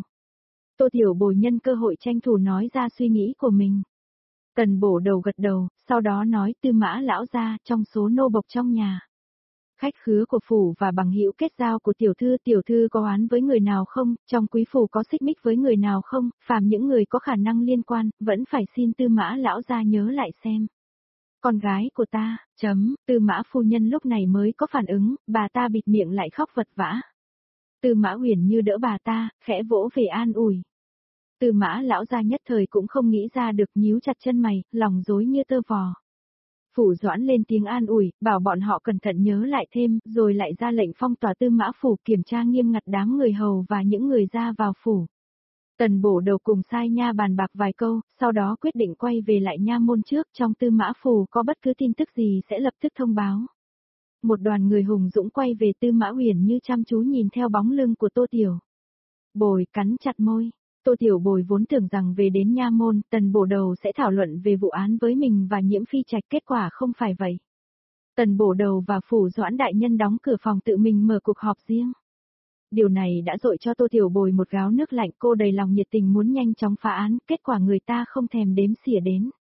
Tô Tiểu Bồi nhân cơ hội tranh thủ nói ra suy nghĩ của mình. Tần bổ đầu gật đầu, sau đó nói Tư Mã lão gia trong số nô bộc trong nhà. Khách khứa của phủ và bằng hữu kết giao của tiểu thư, tiểu thư có oán với người nào không, trong quý phủ có xích mích với người nào không, phàm những người có khả năng liên quan, vẫn phải xin Tư Mã lão gia nhớ lại xem. Con gái của ta, chấm, Tư Mã phu nhân lúc này mới có phản ứng, bà ta bịt miệng lại khóc vật vã. Tư Mã Huyền như đỡ bà ta, khẽ vỗ về an ủi. Tư Mã lão gia nhất thời cũng không nghĩ ra được, nhíu chặt chân mày, lòng rối như tơ vò. Phủ Doãn lên tiếng an ủi, bảo bọn họ cẩn thận nhớ lại thêm, rồi lại ra lệnh phong tỏa Tư Mã phủ, kiểm tra nghiêm ngặt đám người hầu và những người ra vào phủ. Tần bổ đầu cùng sai nha bàn bạc vài câu, sau đó quyết định quay về lại nha môn trước, trong Tư Mã phủ có bất cứ tin tức gì sẽ lập tức thông báo. Một đoàn người hùng dũng quay về Tư Mã Huyền như chăm chú nhìn theo bóng lưng của Tô Tiểu Bồi, cắn chặt môi. Tô Tiểu Bồi vốn tưởng rằng về đến nha môn, Tần bổ đầu sẽ thảo luận về vụ án với mình và Nhiễm Phi Trạch, kết quả không phải vậy. Tần bổ đầu và phủ Doãn đại nhân đóng cửa phòng tự mình mở cuộc họp riêng. Điều này đã dội cho Tô Tiểu Bồi một gáo nước lạnh, cô đầy lòng nhiệt tình muốn nhanh chóng phá án, kết quả người ta không thèm đếm xỉa đến.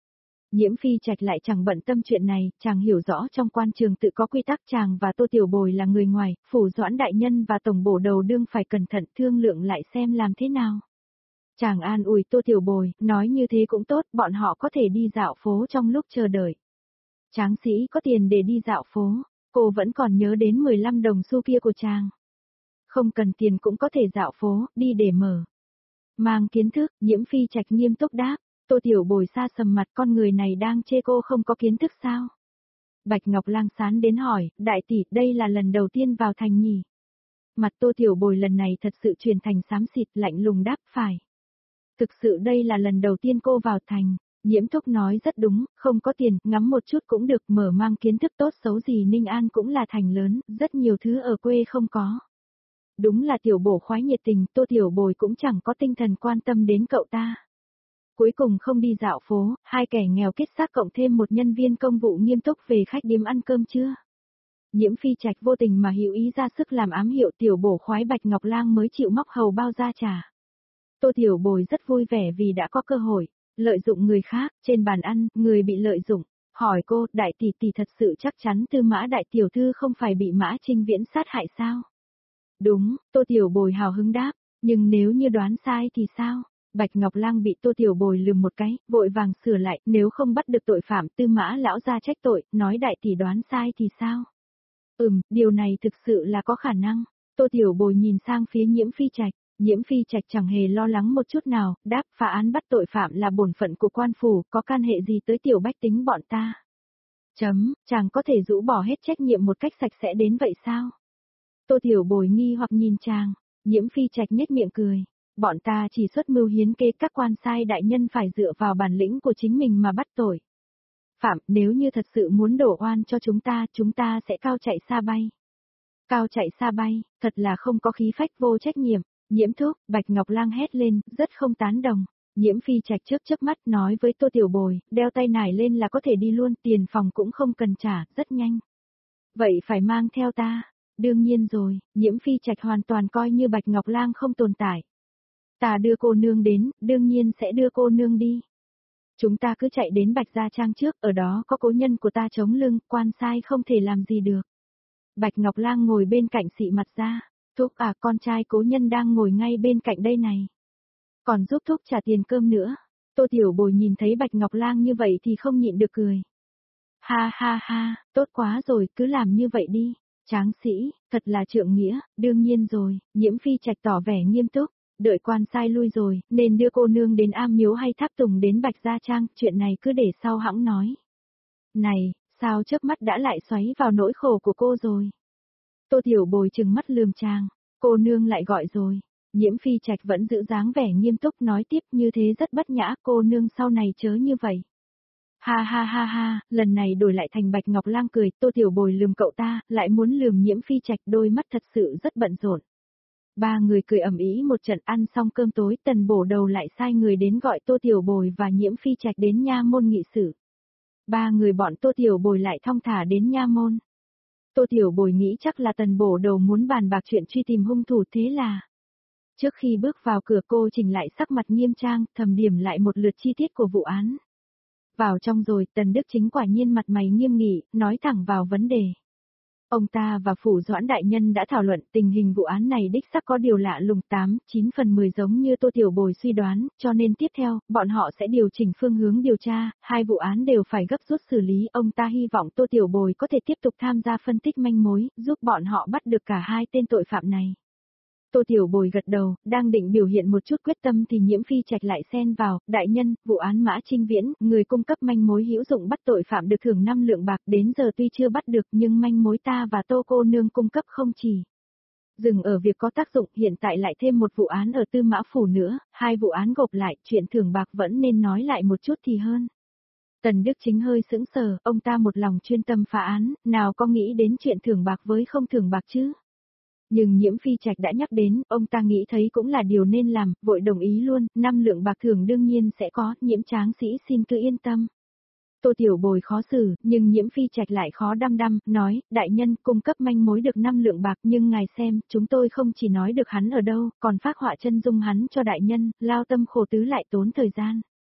Nhiễm Phi Trạch lại chẳng bận tâm chuyện này, chàng hiểu rõ trong quan trường tự có quy tắc, chàng và Tô Tiểu Bồi là người ngoài, Phủ Doãn đại nhân và tổng bổ đầu đương phải cẩn thận thương lượng lại xem làm thế nào. Chàng an ủi Tô Tiểu Bồi, nói như thế cũng tốt, bọn họ có thể đi dạo phố trong lúc chờ đợi. Tráng sĩ có tiền để đi dạo phố, cô vẫn còn nhớ đến mười lăm đồng xu kia của chàng. Không cần tiền cũng có thể dạo phố, đi để mở. Mang kiến thức, Nhiễm Phi Trạch nghiêm túc đáp. Tô Tiểu Bồi xa sầm mặt, con người này đang chê cô không có kiến thức sao? Bạch Ngọc Lang sán đến hỏi, đại tỷ, đây là lần đầu tiên vào thành nhỉ? Mặt Tô Tiểu Bồi lần này thật sự chuyển thành xám xịt, lạnh lùng đáp, phải. Thực sự đây là lần đầu tiên cô vào thành. Nhiễm Thúc nói rất đúng, không có tiền, ngắm một chút cũng được, mở mang kiến thức tốt xấu gì Ninh An cũng là thành lớn, rất nhiều thứ ở quê không có. Đúng là Tiểu Bổ khoái nhiệt tình, Tô Tiểu Bồi cũng chẳng có tinh thần quan tâm đến cậu ta. Cuối cùng không đi dạo phố, hai kẻ nghèo kết xác cộng thêm một nhân viên công vụ nghiêm túc về khách điếm ăn cơm trưa. Nhiễm Phi Trạch vô tình mà hữu ý ra sức làm ám hiệu, Tiểu Bổ khoái Bạch Ngọc Lang mới chịu móc hầu bao ra trả. Tô Tiểu Bồi rất vui vẻ vì đã có cơ hội, lợi dụng người khác, trên bàn ăn, người bị lợi dụng. Hỏi cô, đại tỷ tỷ thật sự chắc chắn Tư Mã đại tiểu thư không phải bị Mã Trinh Viễn sát hại sao? Đúng, Tô Tiểu Bồi hào hứng đáp, nhưng nếu như đoán sai thì sao? Bạch Ngọc Lang bị Tô Tiểu Bồi lườm một cái, vội vàng sửa lại, nếu không bắt được tội phạm, Tư Mã lão gia trách tội, nói đại tỷ đoán sai thì sao? Ừm, điều này thực sự là có khả năng. Tô Tiểu Bồi nhìn sang phía Nhiễm Phi Trạch, Nhiễm Phi Trạch chẳng hề lo lắng một chút nào, đáp, phá án bắt tội phạm là bổn phận của quan phủ, có can hệ gì tới tiểu bách tính bọn ta? Chấm, chàng có thể rũ bỏ hết trách nhiệm một cách sạch sẽ đến vậy sao? Tô Tiểu Bồi nghi hoặc nhìn chàng, Nhiễm Phi Trạch nhếch miệng cười. Bọn ta chỉ xuất mưu hiến kế, các quan sai đại nhân phải dựa vào bản lĩnh của chính mình mà bắt tội. Phạm, nếu như thật sự muốn đổ oan cho chúng ta, chúng ta sẽ cao chạy xa bay. Cao chạy xa bay, thật là không có khí phách, vô trách nhiệm. Nhiễm Thúc, Bạch Ngọc Lang hét lên, rất không tán đồng. Nhiễm Phi Trạch chớp chớp mắt nói với Tô Tiểu Bồi, đeo tay nải lên là có thể đi luôn, tiền phòng cũng không cần trả, rất nhanh. Vậy phải mang theo ta. Đương nhiên rồi, Nhiễm Phi Trạch hoàn toàn coi như Bạch Ngọc Lang không tồn tại. Ta đưa cô nương đến, đương nhiên sẽ đưa cô nương đi. Chúng ta cứ chạy đến Bạch Gia Trang trước, ở đó có cố nhân của ta chống lưng, quan sai không thể làm gì được. Bạch Ngọc Lang ngồi bên cạnh xị mặt ra, Thúc à, con trai cố nhân đang ngồi ngay bên cạnh đây này. Còn giúp Thúc trả tiền cơm nữa. Tô Tiểu Bồi nhìn thấy Bạch Ngọc Lang như vậy thì không nhịn được cười. Ha ha ha, tốt quá rồi, cứ làm như vậy đi. Tráng sĩ, thật là trượng nghĩa, đương nhiên rồi, Nhiễm Phi Trạch tỏ vẻ nghiêm túc. Đợi quan sai lui rồi, nên đưa cô nương đến Am Miếu hay Tháp Tùng đến Bạch Gia Trang, chuyện này cứ để sau hãng nói. Này, sao chớp mắt đã lại xoáy vào nỗi khổ của cô rồi? Tô Tiểu Bồi trừng mắt lườm chàng, cô nương lại gọi rồi. Nhiễm Phi Trạch vẫn giữ dáng vẻ nghiêm túc nói tiếp, như thế rất bất nhã, cô nương sau này chớ như vậy. Ha ha ha ha, lần này đổi lại thành Bạch Ngọc Lang cười, Tô Tiểu Bồi lườm cậu ta, lại muốn lườm Nhiễm Phi Trạch, đôi mắt thật sự rất bận rộn. Ba người cười ầm ĩ một trận, ăn xong cơm tối, Tần Bổ Đầu lại sai người đến gọi Tô Tiểu Bồi và Nhiễm Phi Trạch đến nha môn nghị sự. Ba người bọn Tô Tiểu Bồi lại thong thả đến nha môn. Tô Tiểu Bồi nghĩ chắc là Tần Bổ Đầu muốn bàn bạc chuyện truy tìm hung thủ, thế là trước khi bước vào cửa cô chỉnh lại sắc mặt nghiêm trang, thầm điểm lại một lượt chi tiết của vụ án. Vào trong rồi, Tần Đức Chính quả nhiên mặt mày nghiêm nghị, nói thẳng vào vấn đề. Ông ta và Phủ Doãn đại nhân đã thảo luận tình hình vụ án này đích xác có điều lạ lùng, tám, chín phần mười giống như Tô Tiểu Bồi suy đoán, cho nên tiếp theo, bọn họ sẽ điều chỉnh phương hướng điều tra, hai vụ án đều phải gấp rút xử lý, ông ta hy vọng Tô Tiểu Bồi có thể tiếp tục tham gia phân tích manh mối, giúp bọn họ bắt được cả hai tên tội phạm này. Tô Tiểu Bồi gật đầu, đang định biểu hiện một chút quyết tâm thì Nhiễm Phi Trạch lại xen vào, đại nhân, vụ án Mã Trinh Viễn, người cung cấp manh mối hữu dụng bắt tội phạm được thưởng năm lượng bạc, đến giờ tuy chưa bắt được nhưng manh mối ta và Tô cô nương cung cấp không chỉ dừng ở việc có tác dụng, hiện tại lại thêm một vụ án ở Tư Mã Phủ nữa, hai vụ án gộp lại, chuyện thưởng bạc vẫn nên nói lại một chút thì hơn. Tần Đức Chính hơi sững sờ, ông ta một lòng chuyên tâm phá án, nào có nghĩ đến chuyện thưởng bạc với không thưởng bạc chứ. Nhưng Nhiễm Phi Trạch đã nhắc đến, ông ta nghĩ thấy cũng là điều nên làm, vội đồng ý luôn, năm lượng bạc thưởng đương nhiên sẽ có, Nhiễm Tráng sĩ xin cứ yên tâm. Tô Tiểu Bồi khó xử, nhưng Nhiễm Phi Trạch lại khó đăm đăm, nói, đại nhân cung cấp manh mối được năm lượng bạc, nhưng ngài xem, chúng tôi không chỉ nói được hắn ở đâu, còn phác họa chân dung hắn cho đại nhân, lao tâm khổ tứ lại tốn thời gian.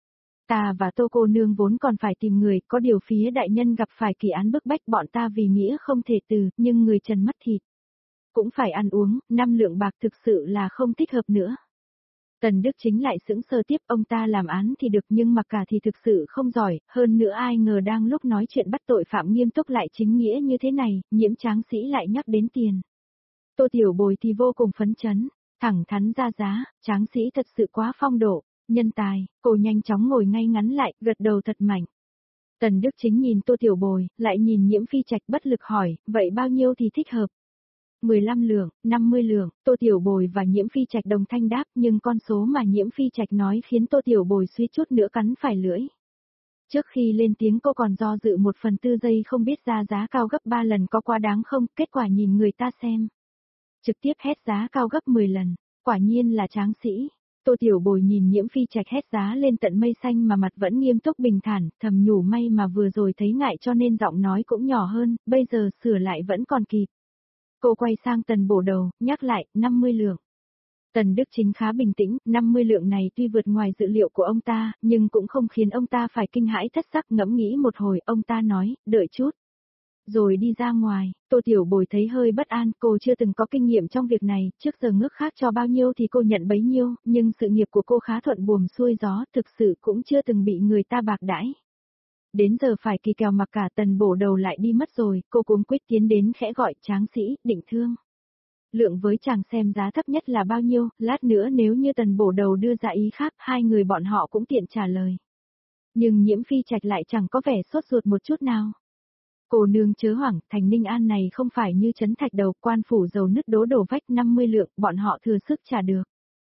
Ta và Tô cô nương vốn còn phải tìm người, có điều phía đại nhân gặp phải kỳ án bức bách bọn ta vì nghĩa không thể từ, nhưng người trần mất thịt. Cũng phải ăn uống, năm lượng bạc thực sự là không thích hợp nữa. Tần Đức Chính lại sững sờ tiếp, ông ta làm án thì được nhưng mặc cả thì thực sự không giỏi, hơn nữa ai ngờ đang lúc nói chuyện bắt tội phạm nghiêm túc lại chính nghĩa như thế này, Nhiễm Tráng Sĩ lại nhắc đến tiền. Tô Tiểu Bồi thì vô cùng phấn chấn, thẳng thắn ra giá, Tráng Sĩ thật sự quá phong độ, nhân tài, cô nhanh chóng ngồi ngay ngắn lại, gật đầu thật mạnh. Tần Đức Chính nhìn Tô Tiểu Bồi, lại nhìn Nhiễm Phi Trạch bất lực hỏi, vậy bao nhiêu thì thích hợp? mười lăm lượng, năm mươi lượng, Tô Tiểu Bồi và Nhiễm Phi Trạch đồng thanh đáp, nhưng con số mà Nhiễm Phi Trạch nói khiến Tô Tiểu Bồi suýt chút nữa cắn phải lưỡi. Trước khi lên tiếng cô còn do dự một phần tư giây không biết ra giá cao gấp ba lần có quá đáng không, kết quả nhìn người ta xem. Trực tiếp hét giá cao gấp mười lần, quả nhiên là Tráng Sĩ. Tô Tiểu Bồi nhìn Nhiễm Phi Trạch hét giá lên tận mây xanh mà mặt vẫn nghiêm túc bình thản, thầm nhủ may mà vừa rồi thấy ngại cho nên giọng nói cũng nhỏ hơn, bây giờ sửa lại vẫn còn kịp. Cô quay sang Tần Bổ Đầu, nhắc lại, năm mươi lượng. Tần Đức Chính khá bình tĩnh, năm mươi lượng này tuy vượt ngoài dự liệu của ông ta, nhưng cũng không khiến ông ta phải kinh hãi thất sắc, ngẫm nghĩ một hồi, ông ta nói, đợi chút. Rồi đi ra ngoài, Tô Tiểu Bồi thấy hơi bất an, cô chưa từng có kinh nghiệm trong việc này, trước giờ ngước khác cho bao nhiêu thì cô nhận bấy nhiêu, nhưng sự nghiệp của cô khá thuận buồm xuôi gió, thực sự cũng chưa từng bị người ta bạc đãi. Đến giờ phải kỳ kèo mặc cả Tần Bổ Đầu lại đi mất rồi, cô cuống quyết tiến đến khẽ gọi Tráng Sĩ, Định Thương. Lượng với chàng xem giá thấp nhất là bao nhiêu, lát nữa nếu như Tần Bổ Đầu đưa ra ý khác, hai người bọn họ cũng tiện trả lời. Nhưng Nhiễm Phi Trạch lại chẳng có vẻ sốt ruột một chút nào. Cô nương chớ hoảng, thành Ninh An này không phải như trấn Thạch Đầu, quan phủ dầu nứt đố đổ vách năm mươi lượng, bọn họ thừa sức trả được.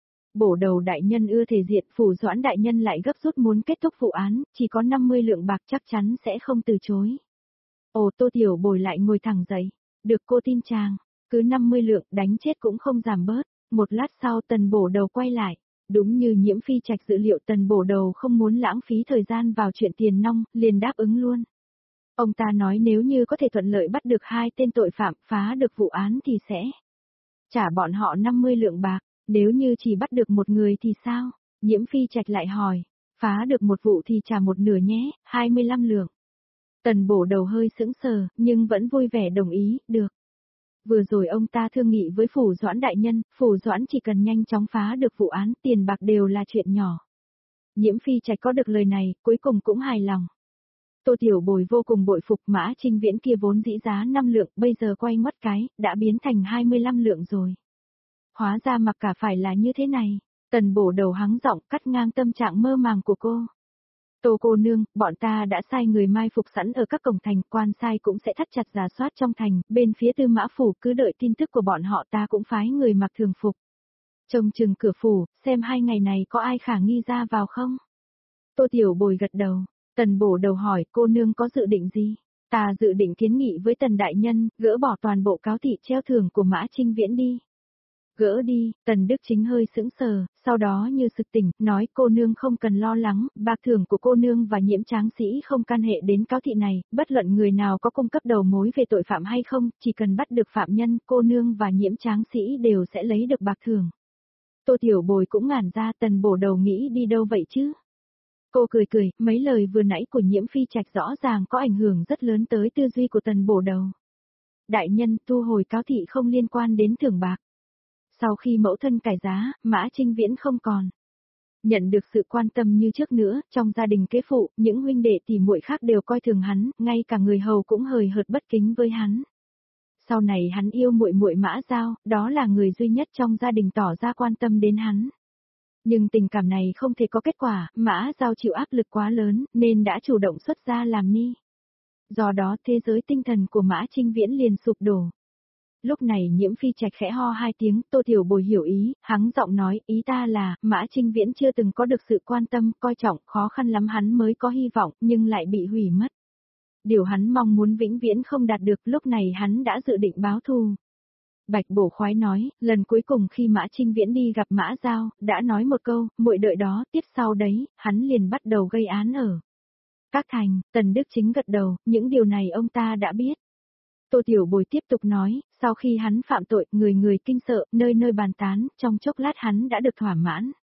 Bổ Đầu đại nhân ưa thể diện, phủ Doãn đại nhân lại gấp rút muốn kết thúc vụ án, chỉ có năm mươi lượng bạc chắc chắn sẽ không từ chối. Ồ, Tô Tiểu Bồi lại ngồi thẳng dậy, được cô tin chàng, cứ năm mươi lượng đánh chết cũng không giảm bớt. Một lát sau Tần Bổ Đầu quay lại, đúng như Nhiễm Phi Trạch dự liệu, Tần Bổ Đầu không muốn lãng phí thời gian vào chuyện tiền nong, liền đáp ứng luôn. Ông ta nói nếu như có thể thuận lợi bắt được hai tên tội phạm, phá được vụ án thì sẽ trả bọn họ năm mươi lượng bạc, nếu như chỉ bắt được một người thì sao? Nhiễm Phi Trạch lại hỏi, phá được một vụ thì trả một nửa nhé, hai mươi lăm lượng. Tần Bổ Đầu hơi sững sờ, nhưng vẫn vui vẻ đồng ý, được. Vừa rồi ông ta thương nghị với Phủ Doãn đại nhân, Phủ Doãn chỉ cần nhanh chóng phá được vụ án, tiền bạc đều là chuyện nhỏ. Nhiễm Phi Trạch có được lời này, cuối cùng cũng hài lòng. Tô Tiểu Bồi vô cùng bội phục, Mã Trinh Viễn kia vốn dĩ giá năm lượng, bây giờ quay ngoắt cái, đã biến thành hai mươi lăm lượng rồi. Hóa ra mặc cả phải là như thế này. Tần Bổ Đầu hắng giọng cắt ngang tâm trạng mơ màng của cô. Tô cô nương, bọn ta đã sai người mai phục sẵn ở các cổng thành, quan sai cũng sẽ thắt chặt rà soát trong thành, bên phía Tư Mã phủ cứ đợi tin tức của bọn họ, ta cũng phái người mặc thường phục. Trông chừng cửa phủ, xem hai ngày này có ai khả nghi ra vào không? Tô Tiểu Bồi gật đầu. Tần Bổ Đầu hỏi, cô nương có dự định gì? Ta dự định kiến nghị với Tần đại nhân, gỡ bỏ toàn bộ cáo thị treo thưởng của Mã Trinh Viễn đi. Gỡ đi, Tần Đức Chính hơi sững sờ, sau đó như sực tỉnh, nói cô nương không cần lo lắng, bạc thưởng của cô nương và Nhiễm Tráng Sĩ không can hệ đến cáo thị này, bất luận người nào có cung cấp đầu mối về tội phạm hay không, chỉ cần bắt được phạm nhân, cô nương và Nhiễm Tráng Sĩ đều sẽ lấy được bạc thưởng. Tô Tiểu Bồi cũng ngản ra, Tần Bổ Đầu nghĩ đi đâu vậy chứ? Cô cười cười, mấy lời vừa nãy của Nhiễm Phi Trạch rõ ràng có ảnh hưởng rất lớn tới tư duy của Tần Bổ Đầu. Đại nhân, thu hồi cáo thị không liên quan đến thưởng bạc. Sau khi mẫu thân cải giá, Mã Trinh Viễn không còn nhận được sự quan tâm như trước nữa, trong gia đình kế phụ, những huynh đệ tỷ muội khác đều coi thường hắn, ngay cả người hầu cũng hời hợt bất kính với hắn. Sau này hắn yêu muội muội Mã Giao, đó là người duy nhất trong gia đình tỏ ra quan tâm đến hắn. Nhưng tình cảm này không thể có kết quả, Mã Giao chịu áp lực quá lớn, nên đã chủ động xuất gia làm ni. Do đó thế giới tinh thần của Mã Trinh Viễn liền sụp đổ. Lúc này Nhiễm Phi Trạch khẽ ho hai tiếng, Tô Tiểu Bồi hiểu ý, hắng giọng nói, ý ta là, Mã Trinh Viễn chưa từng có được sự quan tâm, coi trọng, khó khăn lắm hắn mới có hy vọng, nhưng lại bị hủy mất. Điều hắn mong muốn vĩnh viễn không đạt được, lúc này hắn đã dự định báo thù. Bạch Bổ Khoái nói, lần cuối cùng khi Mã Trinh Viễn đi gặp Mã Giao, đã nói một câu, muội đợi đó, tiếp sau đấy, hắn liền bắt đầu gây án ở các thành. Tần Đức Chính gật đầu, những điều này ông ta đã biết. Tô Tiểu Bồi tiếp tục nói, sau khi hắn phạm tội, người người kinh sợ, nơi nơi bàn tán, trong chốc lát hắn đã được thỏa mãn.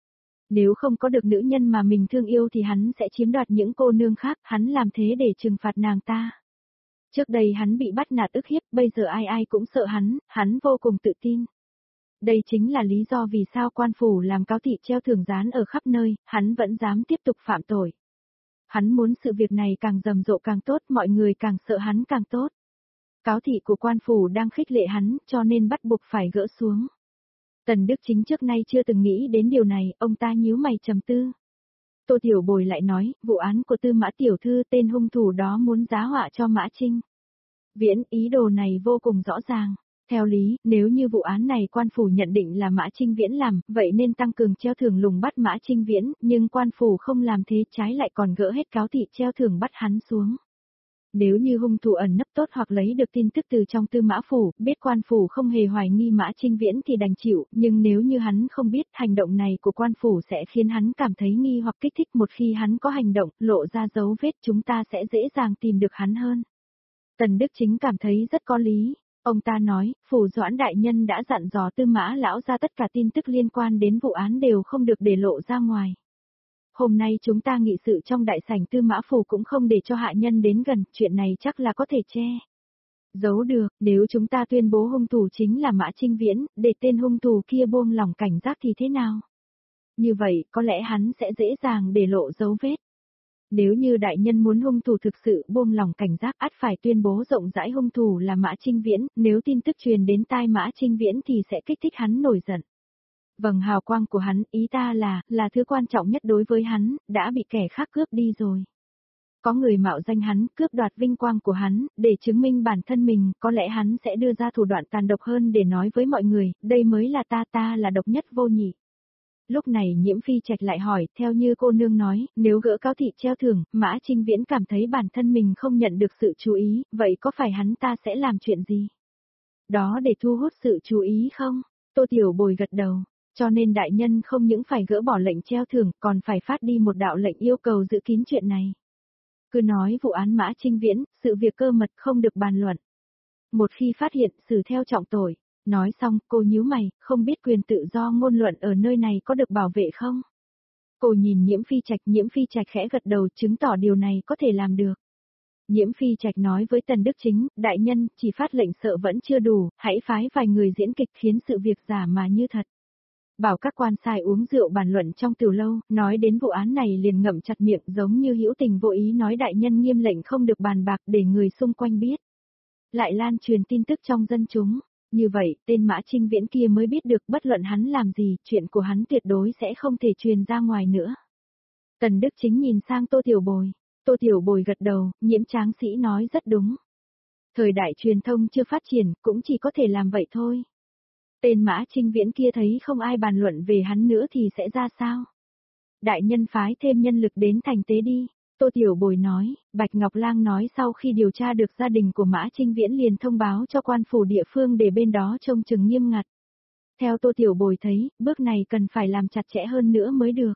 Nếu không có được nữ nhân mà mình thương yêu thì hắn sẽ chiếm đoạt những cô nương khác, hắn làm thế để trừng phạt nàng ta. Trước đây hắn bị bắt nạt ức hiếp, bây giờ ai ai cũng sợ hắn, hắn vô cùng tự tin. Đây chính là lý do vì sao quan phủ làm cáo thị treo thưởng dán ở khắp nơi, hắn vẫn dám tiếp tục phạm tội. Hắn muốn sự việc này càng rầm rộ càng tốt, mọi người càng sợ hắn càng tốt. Cáo thị của quan phủ đang khích lệ hắn, cho nên bắt buộc phải gỡ xuống. Tần Đức Chính trước nay chưa từng nghĩ đến điều này, ông ta nhíu mày trầm tư. Tô Tiểu Bồi lại nói, vụ án của Tư Mã Tiểu Thư, tên hung thủ đó muốn giá họa cho Mã Trinh. Viễn, ý đồ này vô cùng rõ ràng. Theo lý, nếu như vụ án này quan phủ nhận định là Mã Trinh Viễn làm, vậy nên tăng cường treo thưởng lùng bắt Mã Trinh Viễn, nhưng quan phủ không làm thế, trái lại còn gỡ hết cáo thị treo thưởng bắt hắn xuống. Nếu như hung thủ ẩn nấp tốt hoặc lấy được tin tức từ trong Tư Mã phủ, biết quan phủ không hề hoài nghi Mã Trinh Viễn thì đành chịu, nhưng nếu như hắn không biết, hành động này của quan phủ sẽ khiến hắn cảm thấy nghi hoặc kích thích, một khi hắn có hành động, lộ ra dấu vết, chúng ta sẽ dễ dàng tìm được hắn hơn. Tần Đức Chính cảm thấy rất có lý. Ông ta nói, Phủ Doãn đại nhân đã dặn dò Tư Mã lão ra tất cả tin tức liên quan đến vụ án đều không được để lộ ra ngoài. Hôm nay chúng ta nghị sự trong đại sảnh Tư Mã phủ cũng không để cho hạ nhân đến gần, chuyện này chắc là có thể che giấu được, nếu chúng ta tuyên bố hung thủ chính là Mã Trinh Viễn, để tên hung thủ kia buông lỏng cảnh giác thì thế nào? Như vậy, có lẽ hắn sẽ dễ dàng để lộ dấu vết. Nếu như đại nhân muốn hung thủ thực sự buông lỏng cảnh giác, ắt phải tuyên bố rộng rãi hung thủ là Mã Trinh Viễn, nếu tin tức truyền đến tai Mã Trinh Viễn thì sẽ kích thích hắn nổi giận. Vầng hào quang của hắn, ý ta là, là thứ quan trọng nhất đối với hắn, đã bị kẻ khác cướp đi rồi. Có người mạo danh hắn, cướp đoạt vinh quang của hắn, để chứng minh bản thân mình, có lẽ hắn sẽ đưa ra thủ đoạn tàn độc hơn để nói với mọi người, đây mới là ta, ta là độc nhất vô nhị. Lúc này Nhiễm Phi Trạch lại hỏi, theo như cô nương nói, nếu gỡ cáo thị treo thưởng, Mã Trinh Viễn cảm thấy bản thân mình không nhận được sự chú ý, vậy có phải hắn ta sẽ làm chuyện gì? Đó để thu hút sự chú ý không? Tô Tiểu Bồi gật đầu, cho nên đại nhân không những phải gỡ bỏ lệnh treo thưởng, còn phải phát đi một đạo lệnh yêu cầu giữ kín chuyện này. Cứ nói vụ án Mã Trinh Viễn, sự việc cơ mật không được bàn luận. Một khi phát hiện, xử theo trọng tội. Nói xong, cô nhíu mày, không biết quyền tự do ngôn luận ở nơi này có được bảo vệ không? Cô nhìn Nhiễm Phi Trạch, Nhiễm Phi Trạch khẽ gật đầu, chứng tỏ điều này có thể làm được. Nhiễm Phi Trạch nói với Tần Đức Chính, đại nhân, chỉ phát lệnh sợ vẫn chưa đủ, hãy phái vài người diễn kịch khiến sự việc giả mà như thật. Bảo các quan sai uống rượu bàn luận trong tiểu lâu, nói đến vụ án này liền ngậm chặt miệng, giống như hữu tình vô ý nói đại nhân nghiêm lệnh không được bàn bạc để người xung quanh biết. Lại lan truyền tin tức trong dân chúng. Như vậy, tên Mã Trinh Viễn kia mới biết được bất luận hắn làm gì, chuyện của hắn tuyệt đối sẽ không thể truyền ra ngoài nữa. Tần Đức Chính nhìn sang Tô Tiểu Bồi. Tô Tiểu Bồi gật đầu, Nhiễm Tráng Sĩ nói rất đúng. Thời đại truyền thông chưa phát triển, cũng chỉ có thể làm vậy thôi. Tên Mã Trinh Viễn kia thấy không ai bàn luận về hắn nữa thì sẽ ra sao? Đại nhân phái thêm nhân lực đến thành tế đi. Tô Tiểu Bồi nói, Bạch Ngọc Lang nói sau khi điều tra được gia đình của Mã Trinh Viễn liền thông báo cho quan phủ địa phương để bên đó trông chừng nghiêm ngặt. Theo Tô Tiểu Bồi thấy, bước này cần phải làm chặt chẽ hơn nữa mới được.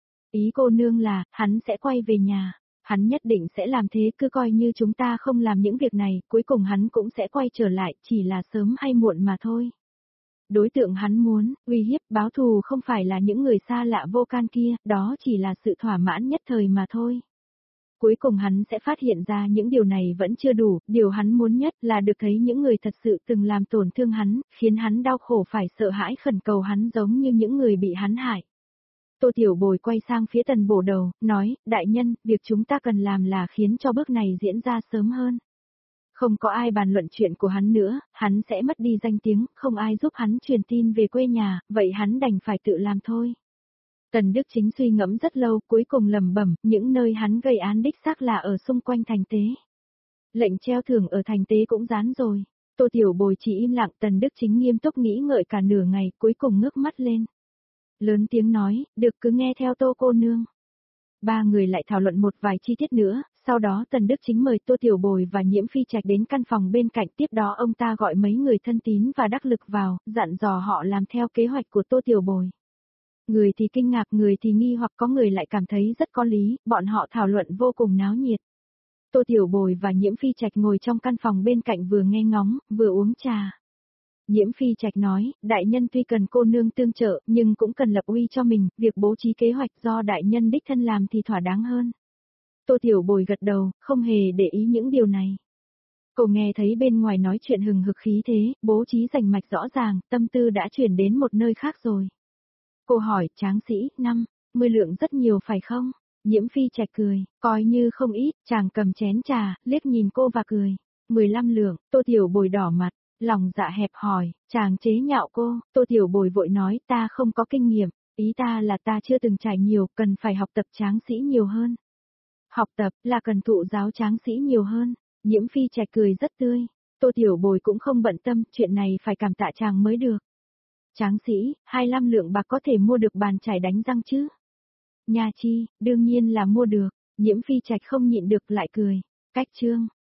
Ý cô nương là, hắn sẽ quay về nhà, hắn nhất định sẽ làm thế, cứ coi như chúng ta không làm những việc này, cuối cùng hắn cũng sẽ quay trở lại, chỉ là sớm hay muộn mà thôi. Đối tượng hắn muốn, uy hiếp, báo thù không phải là những người xa lạ vô can kia, đó chỉ là sự thỏa mãn nhất thời mà thôi. Cuối cùng hắn sẽ phát hiện ra những điều này vẫn chưa đủ, điều hắn muốn nhất là được thấy những người thật sự từng làm tổn thương hắn, khiến hắn đau khổ phải sợ hãi khẩn cầu hắn giống như những người bị hắn hại. Tô Tiểu Bồi quay sang phía Tần Bổ Đầu, nói, đại nhân, việc chúng ta cần làm là khiến cho bước này diễn ra sớm hơn. Không có ai bàn luận chuyện của hắn nữa, hắn sẽ mất đi danh tiếng, không ai giúp hắn truyền tin về quê nhà, vậy hắn đành phải tự làm thôi. Tần Đức Chính suy ngẫm rất lâu, cuối cùng lẩm bẩm, những nơi hắn gây án đích xác là ở xung quanh thành tế. Lệnh treo thưởng ở thành tế cũng dán rồi. Tô Tiểu Bồi chỉ im lặng, Tần Đức Chính nghiêm túc nghĩ ngợi cả nửa ngày, cuối cùng ngước mắt lên. Lớn tiếng nói, được cứ nghe theo Tô cô nương. Ba người lại thảo luận một vài chi tiết nữa, sau đó Tần Đức Chính mời Tô Tiểu Bồi và Nhiễm Phi Trạch đến căn phòng bên cạnh, tiếp đó ông ta gọi mấy người thân tín và đắc lực vào, dặn dò họ làm theo kế hoạch của Tô Tiểu Bồi. Người thì kinh ngạc, người thì nghi hoặc có người lại cảm thấy rất có lý, bọn họ thảo luận vô cùng náo nhiệt. Tô Tiểu Bồi và Nhiễm Phi Trạch ngồi trong căn phòng bên cạnh vừa nghe ngóng, vừa uống trà. Nhiễm Phi Trạch nói, đại nhân tuy cần cô nương tương trợ, nhưng cũng cần lập uy cho mình, việc bố trí kế hoạch do đại nhân đích thân làm thì thỏa đáng hơn. Tô Tiểu Bồi gật đầu, không hề để ý những điều này. Cô nghe thấy bên ngoài nói chuyện hừng hực khí thế, bố trí rành mạch rõ ràng, tâm tư đã chuyển đến một nơi khác rồi. Cô hỏi, Tráng sĩ, năm, mươi lượng rất nhiều phải không? Nhiễm Phi Trạch cười, coi như không ít, chàng cầm chén trà, liếc nhìn cô và cười. mười lăm lượng, Tô Tiểu Bồi đỏ mặt, lòng dạ hẹp hòi, chàng chế nhạo cô, Tô Tiểu Bồi vội nói ta không có kinh nghiệm, ý ta là ta chưa từng trải nhiều, cần phải học tập Tráng sĩ nhiều hơn. Học tập là cần thụ giáo Tráng sĩ nhiều hơn. Nhiễm Phi Trạch cười rất tươi, Tô Tiểu Bồi cũng không bận tâm, chuyện này phải cảm tạ chàng mới được. Tráng sĩ, hai mươi lăm lượng bạc có thể mua được bàn chải đánh răng chứ? Nha chi, đương nhiên là mua được, Nhiễm Phi Trạch không nhịn được lại cười. Cách chương